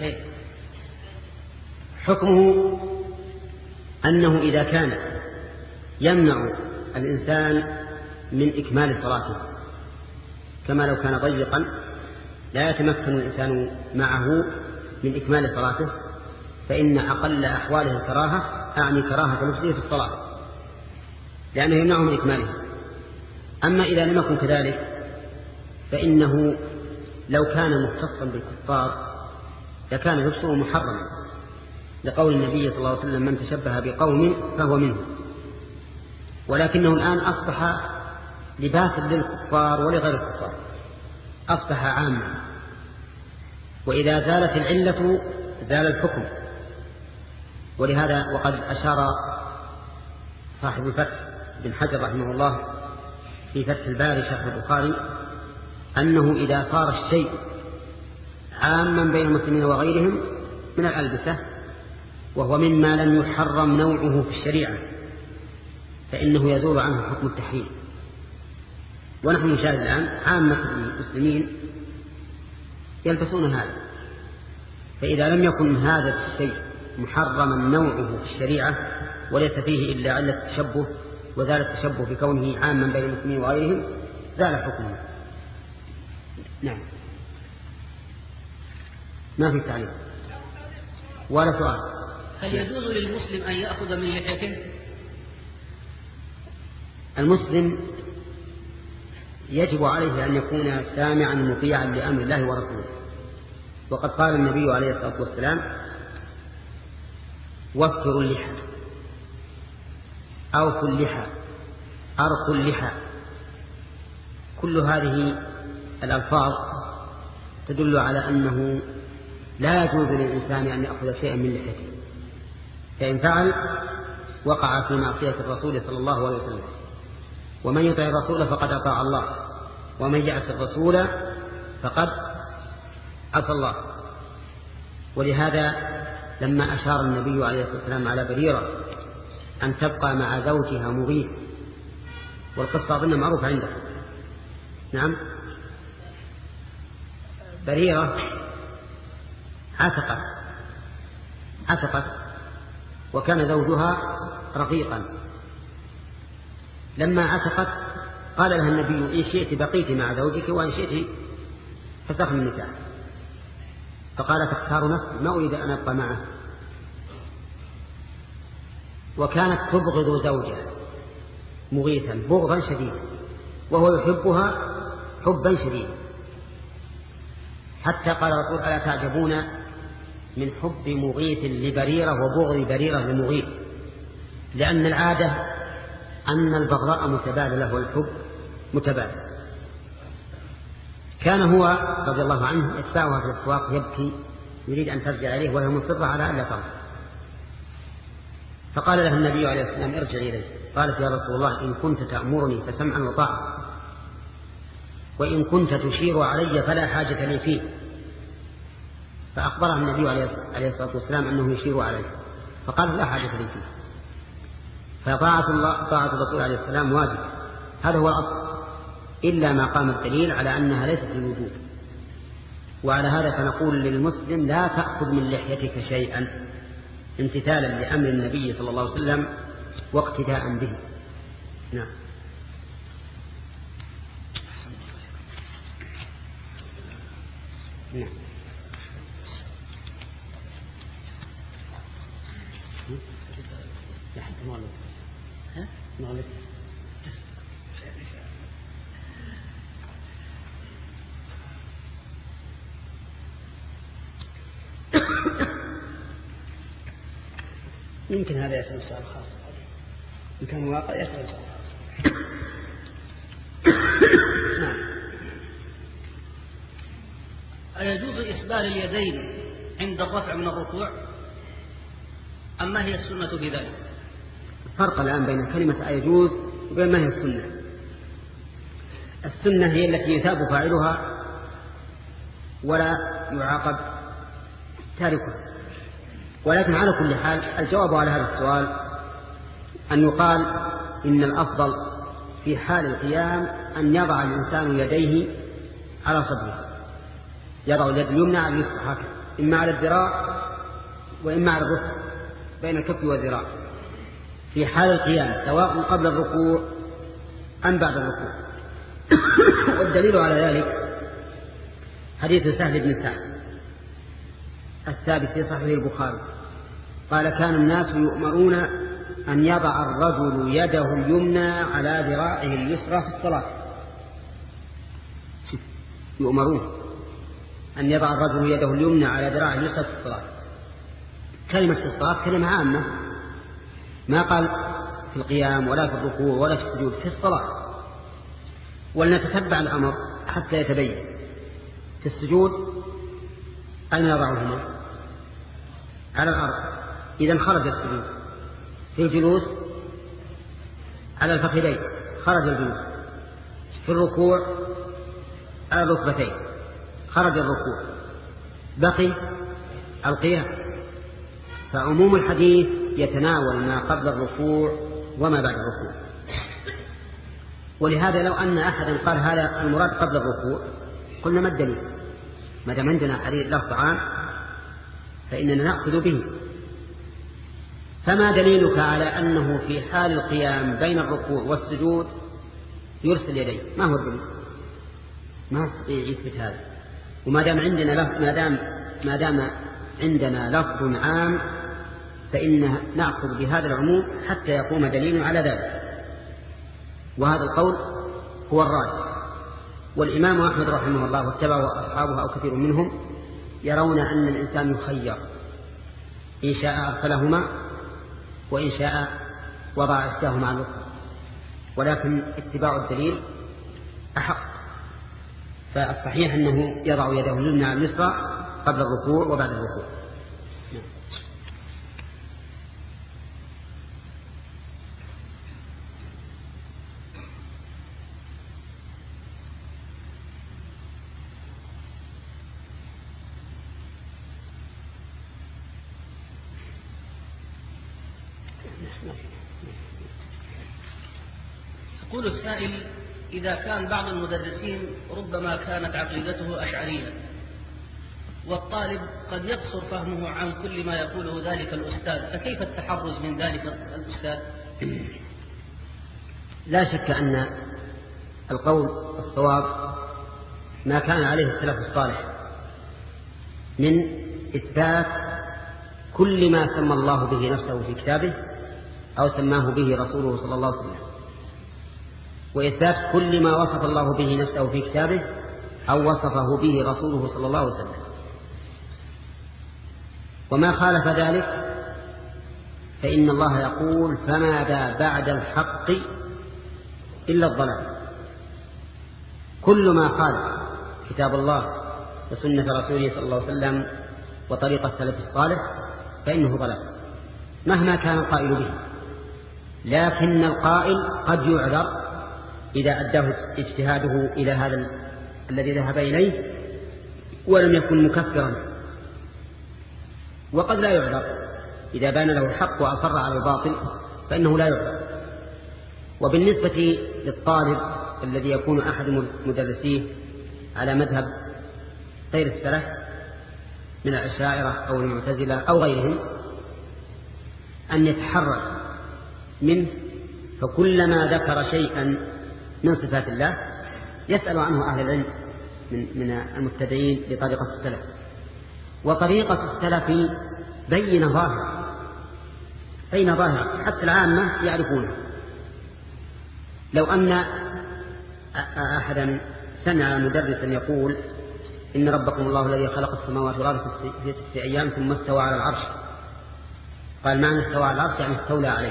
Speaker 2: حكمه أنه إذا كان يمنع الإنسان من إكمال صلاته كما لو كان ضيقا لا يتمكن الإنسان معه من إكمال صلاته فإن أقل أحواله الكراهة أعني كراهة نفسه في الصلاة لأنه يمنعه من إكمالها. أما إذا لم يكن كذلك فإنه لو كان مختصا بالكفار لكان لبسه محرما لقول النبي صلى الله عليه وسلم من تشبه بقوم فهو منهم، ولكنه الآن أصبح لباسا للكفار ولغير الكفار، أصبح عاما، وإذا زالت العلة زال الحكم. ولهذا وقد أشار صاحب الفتح بن حجر رحمه الله في فتح الباري شرح البخاري أنه إذا صار الشيء عاما بين المسلمين وغيرهم من الألبسة وهو مما لم يحرم نوعه في الشريعة فإنه يزول عنه حكم التحريم. ونحن نشاهد الآن عامة المسلمين يلبسون هذا، فإذا لم يكن هذا الشيء محرما نوعه في الشريعة وليس فيه إلا علة التشبه وزال التشبه بكونه عاما بين المسلمين وغيرهم زال حكمه. نعم ما في تعليق ولا سؤال.
Speaker 1: هل يجوز للمسلم أن يأخذ من لحيته؟
Speaker 2: المسلم يجب عليه أن يكون سامعا مطيعا لأمر الله ورسوله، وقد قال النبي عليه الصلاة والسلام وفروا اللحى أوفوا اللحى أرخوا اللحى. كل هذه الألفاظ تدل على أنه لا يجوز للإنسان أن يأخذ شيئا من لحيته، فإن فعل وقع في معصية الرسول صلى الله عليه وسلم، ومن يطع الرسول فقد أطاع الله ومن يعص الرسول فقد عصى الله. ولهذا لما أشار النبي عليه الصلاة والسلام على بريرة أن تبقى مع زوجها مغيث، والقصة أظن معروفة عندكم. نعم بريرة عتقت عتقت وكان زوجها رقيقا، لما عتقت قال لها النبي إن شئت بقيت مع زوجك وإن شئت فسخ النكاح، فقالت اختار نفسي ما أريد أن أبقى معه، وكانت تبغض زوجها مغيثا بغضا شديدا وهو يحبها حبا شديدا، حتى قال الرسول ألا تعجبون من حب مغيث لبريرة وبغض بريرة لمغيث، لأن العادة أن البغضاء متبادلة والحب متبادل. كان هو رضي الله عنه يتبعها في الأسواق يبكي يريد أن ترجع إليه وهي مصرة على أن لا ترجع، فقال له النبي عليه الصلاة والسلام ارجع إليه. قالت يا رسول الله إن كنت تأمرني فسمعا وطاعة، وإن كنت تشير علي فلا حاجة لي فيه. فأخبرها النبي عليه الصلاة والسلام أنه يشير عليه، فقال لا حاجة لي فيه. فطاعة الله طاعة الرسول عليه السلام واجب، هذا هو الأصل، إلا ما قام الدليل على أنها ليست للوجوب. وعلى هذا فنقول للمسلم لا تأخذ من لحيتك شيئا امتثالا لأمر النبي صلى الله عليه وسلم واقتداء به. نعم نعم ها نعم يمكن هذا يسأل سؤال خاص، إن كان واقع يسأل سؤال خاص. نعم.
Speaker 1: أيجوز إسبال اليدين عند الرفع من الركوع أم ما هي السنة بذلك؟
Speaker 2: الفرق الآن بين كلمة أيجوز وبين ما هي السنة. السنة هي التي يثاب فاعلها ولا يعاقب تاركها، ولكن على كل حال الجواب على هذا السؤال أن يقال إن الأفضل في حال القيام أن يضع الإنسان يديه على صدره، يضع اليد اليمنى على اليسرى هكذا، إما على الذراع وإما على الركبة بين الكف والذراع في حال القيام، سواء قبل الركوع أم بعد الركوع. والدليل على ذلك حديث سهل بن سعد الثابت في صحيح البخاري قال: كان الناس يؤمرون أن يضع الرجل يده اليمنى على ذراعه اليسرى في الصلاة. يؤمرون أن يضع الرجل يده اليمنى على ذراعه اليسرى في الصلاة. كلمة في الصلاة كلمة عامة، ما قال في القيام ولا في الركوع ولا في السجود، في الصلاة. ولنتتبع الأمر حتى يتبين. في السجود أين يضعهما؟ على الأرض، إذا خرج السجود. في الجلوس على الفخذين، خرج الجلوس. في الركوع على الركبتين، خرج الركوع. بقي القيام. فعموم الحديث يتناول ما قبل الركوع وما بعد الركوع. ولهذا لو أن أحدا قال هذا المراد قبل الركوع قلنا ما الدليل؟ ما دام عندنا حديث لفظ عام فإننا نأخذ به. فما دليلك على أنه في حال القيام بين الركوع والسجود يرسل يديه؟ ما هو الدليل؟ ما استطيع يثبت هذا. وما دام عندنا لفظ ما دام ما دام عندنا لفظ عام فإن نأخذ بهذا العموم حتى يقوم دليل على ذلك. وهذا القول هو الراجح. والإمام أحمد رحمه الله واتبعه أصحابه أو كثير منهم يرون أن الإنسان يخير، إن شاء أرسلهما وإن شاء وضع إحداهما على الأخرى، ولكن اتباع الدليل أحق. فالصحيح أنه يضع يده اليمنى على اليسرى قبل الركوع وبعد الركوع.
Speaker 1: يقول السائل: إذا كان بعض المدرسين ربما كانت عقيدته أشعرية والطالب قد يقصر فهمه عن كل ما يقوله ذلك الأستاذ، فكيف التحرز من ذلك الأستاذ؟
Speaker 2: لا شك أن القول الصواب ما كان عليه السلف الصالح من إثبات كل ما سمى الله به نفسه في كتابه أو سماه به رسوله صلى الله عليه وسلم، وإثبات كل ما وصف الله به نفسه في كتابه أو وصفه به رسوله صلى الله عليه وسلم. وما خالف ذلك فإن الله يقول: فماذا بعد الحق إلا الضلال. كل ما خالف كتاب الله وسنة رسوله صلى الله عليه وسلم وطريقة السلف الصالح فإنه ضلال مهما كان القائل به. لكن القائل قد يعذر إذا أداه اجتهاده إلى هذا الذي ذهب إليه ولم يكن مكفرا، وقد لا يعذر إذا بان له الحق وأصر على الباطل فإنه لا يعذر. وبالنسبة للطالب الذي يكون أحد مدرسيه على مذهب غير السلف من الأشاعرة أو المعتزلة أو غيرهم أن يتحرر منه، فكلما ذكر شيئا من صفات الله يسأل عنه أهل العلم من, من المبتدئين بطريقة السلف. وطريقة السلف بين ظاهرة بين ظاهرة حتى العامة يعرفونه. لو أن أحدا سمع مدرسا يقول: إن ربكم الله الذي خلق السماوات والأرض في ستة أيام ثم استوى على العرش، قال معنى استوى على العرش يعني استولى عليه،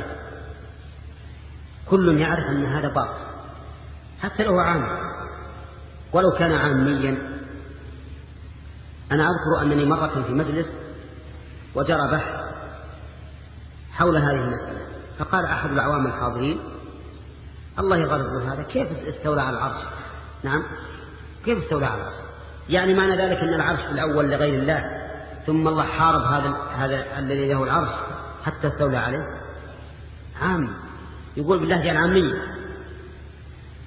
Speaker 2: كل يعرف أن هذا باطل حتى لو عام ولو كان عاميا. أنا أذكر أنني مرة في مجلس وجرى بحث حول هذه المسألة، فقال أحد العوام الحاضرين: الله يغرض هذا، كيف استولى على العرش؟ نعم، كيف استولى على العرش؟ يعني معنى ذلك أن العرش الأول لغير الله ثم الله حارب هذا هذا الذي له العرش حتى استولى عليه؟ عام، يقول بالله جعل عامية.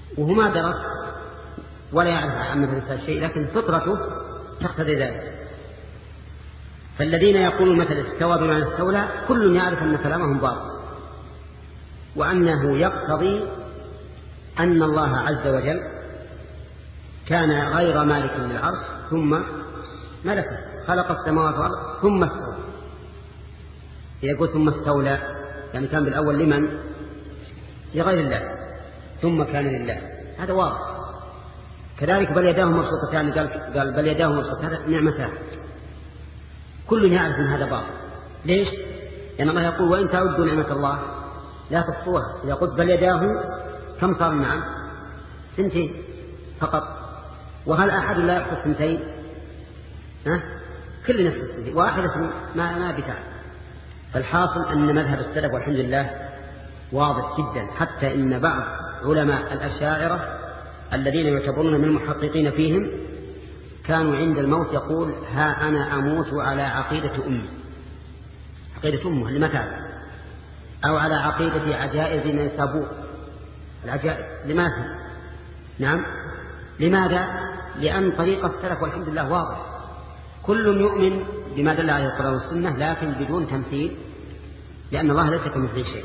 Speaker 2: وهو ما درس ولا يعرف عن مثل شيء، لكن فطرته تقتضي ذلك. فالذين يقولون مثل استوى بمعنى استولى كل يعرف أن كلامهم باطل، وأنه يقتضي أن الله عز وجل كان غير مالك للعرش ثم ملكه، خلق السماوات والأرض ثم استوى. إذا قلت ثم استولى يعني كان بالأول لمن؟ لغير الله، ثم كان لله، هذا واضح. كذلك بل يداه مبسوطتان، قال قال بل يداه مبسوطتان نعمتان، كل يعرف ان هذا باطل. ليش؟ لأن الله يقول وإن تعدوا نعمة الله لا تحصوها. إذا قلت بل يداه كم صار النعم؟ سنتين فقط. وهل أحد لا يحصي سنتين؟ ها؟ كل نفس السنتين، واحدة ما ما بتاع. فالحاصل أن مذهب السلف والحمد لله واضح جدا، حتى إن بعض علماء الأشاعرة الذين يعتبرون من المحققين فيهم كانوا عند الموت يقول ها أنا أموت على عقيدة أمي، عقيدة أمه لمتى، أو على عقيدة عجائز نيسابور العجائز. لماذا؟ نعم، لماذا؟ لأن طريق السلف والحمد لله واضح، كل يؤمن بما دل عليه القرآن والسنة لكن بدون تمثيل، لأن الله ليس كمثله شيء.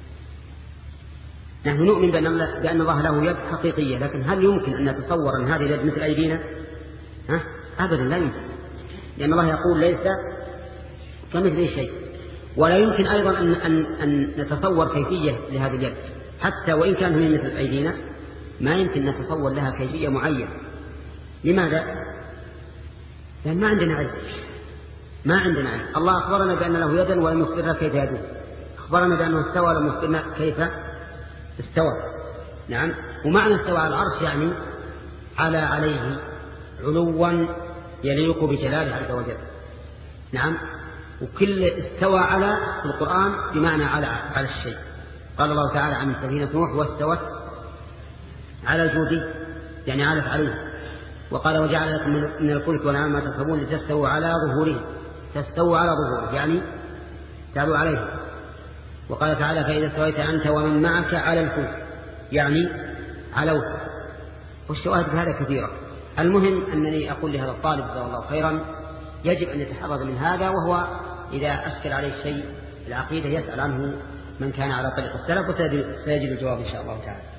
Speaker 2: نحن نؤمن بأن الله, بأن الله له يد حقيقية، لكن هل يمكن أن نتصور أن هذه اليد مثل أيدينا؟ ها؟ أبدا لا يمكن، لأن الله يقول ليس كمثله شيء. ولا يمكن أيضا أن, أن, أن نتصور كيفية لهذه اليد، حتى وإن كان هي مثل أيدينا ما يمكن نتصور لها كيفية معينة. لماذا؟ لأن ما عندنا علم، ما عندنا علم. الله أخبرنا بأن له يدا ولم يخبرنا كيف يده، أخبرنا بأنه استوى ولم يخبرنا كيف استوى. نعم، ومعنى استوى على العرش يعني على عليه علوا يليق بجلاله عز وجل. نعم، وكل استوى على في القرآن بمعنى على على الشيء. قال الله تعالى عن سفينة نوح واستوت على الجودي يعني عالت عليه. وقال وجعل لكم من الفلك والأنعام ما تركبون لتستووا على ظهوره، تستووا على ظهوره يعني تعالوا عليه. وقال تعالى فإذا استويت أنت ومن معك على الفلك يعني علوت. والشواهد بهذا كثيرة. المهم أنني أقول لهذا الطالب جزاه الله خيرا يجب أن يتحرز من هذا، وهو إذا أشكل عليه شيء العقيدة يسأل عنه من كان على طريق السلف، وسيجد الجواب إن شاء الله تعالى.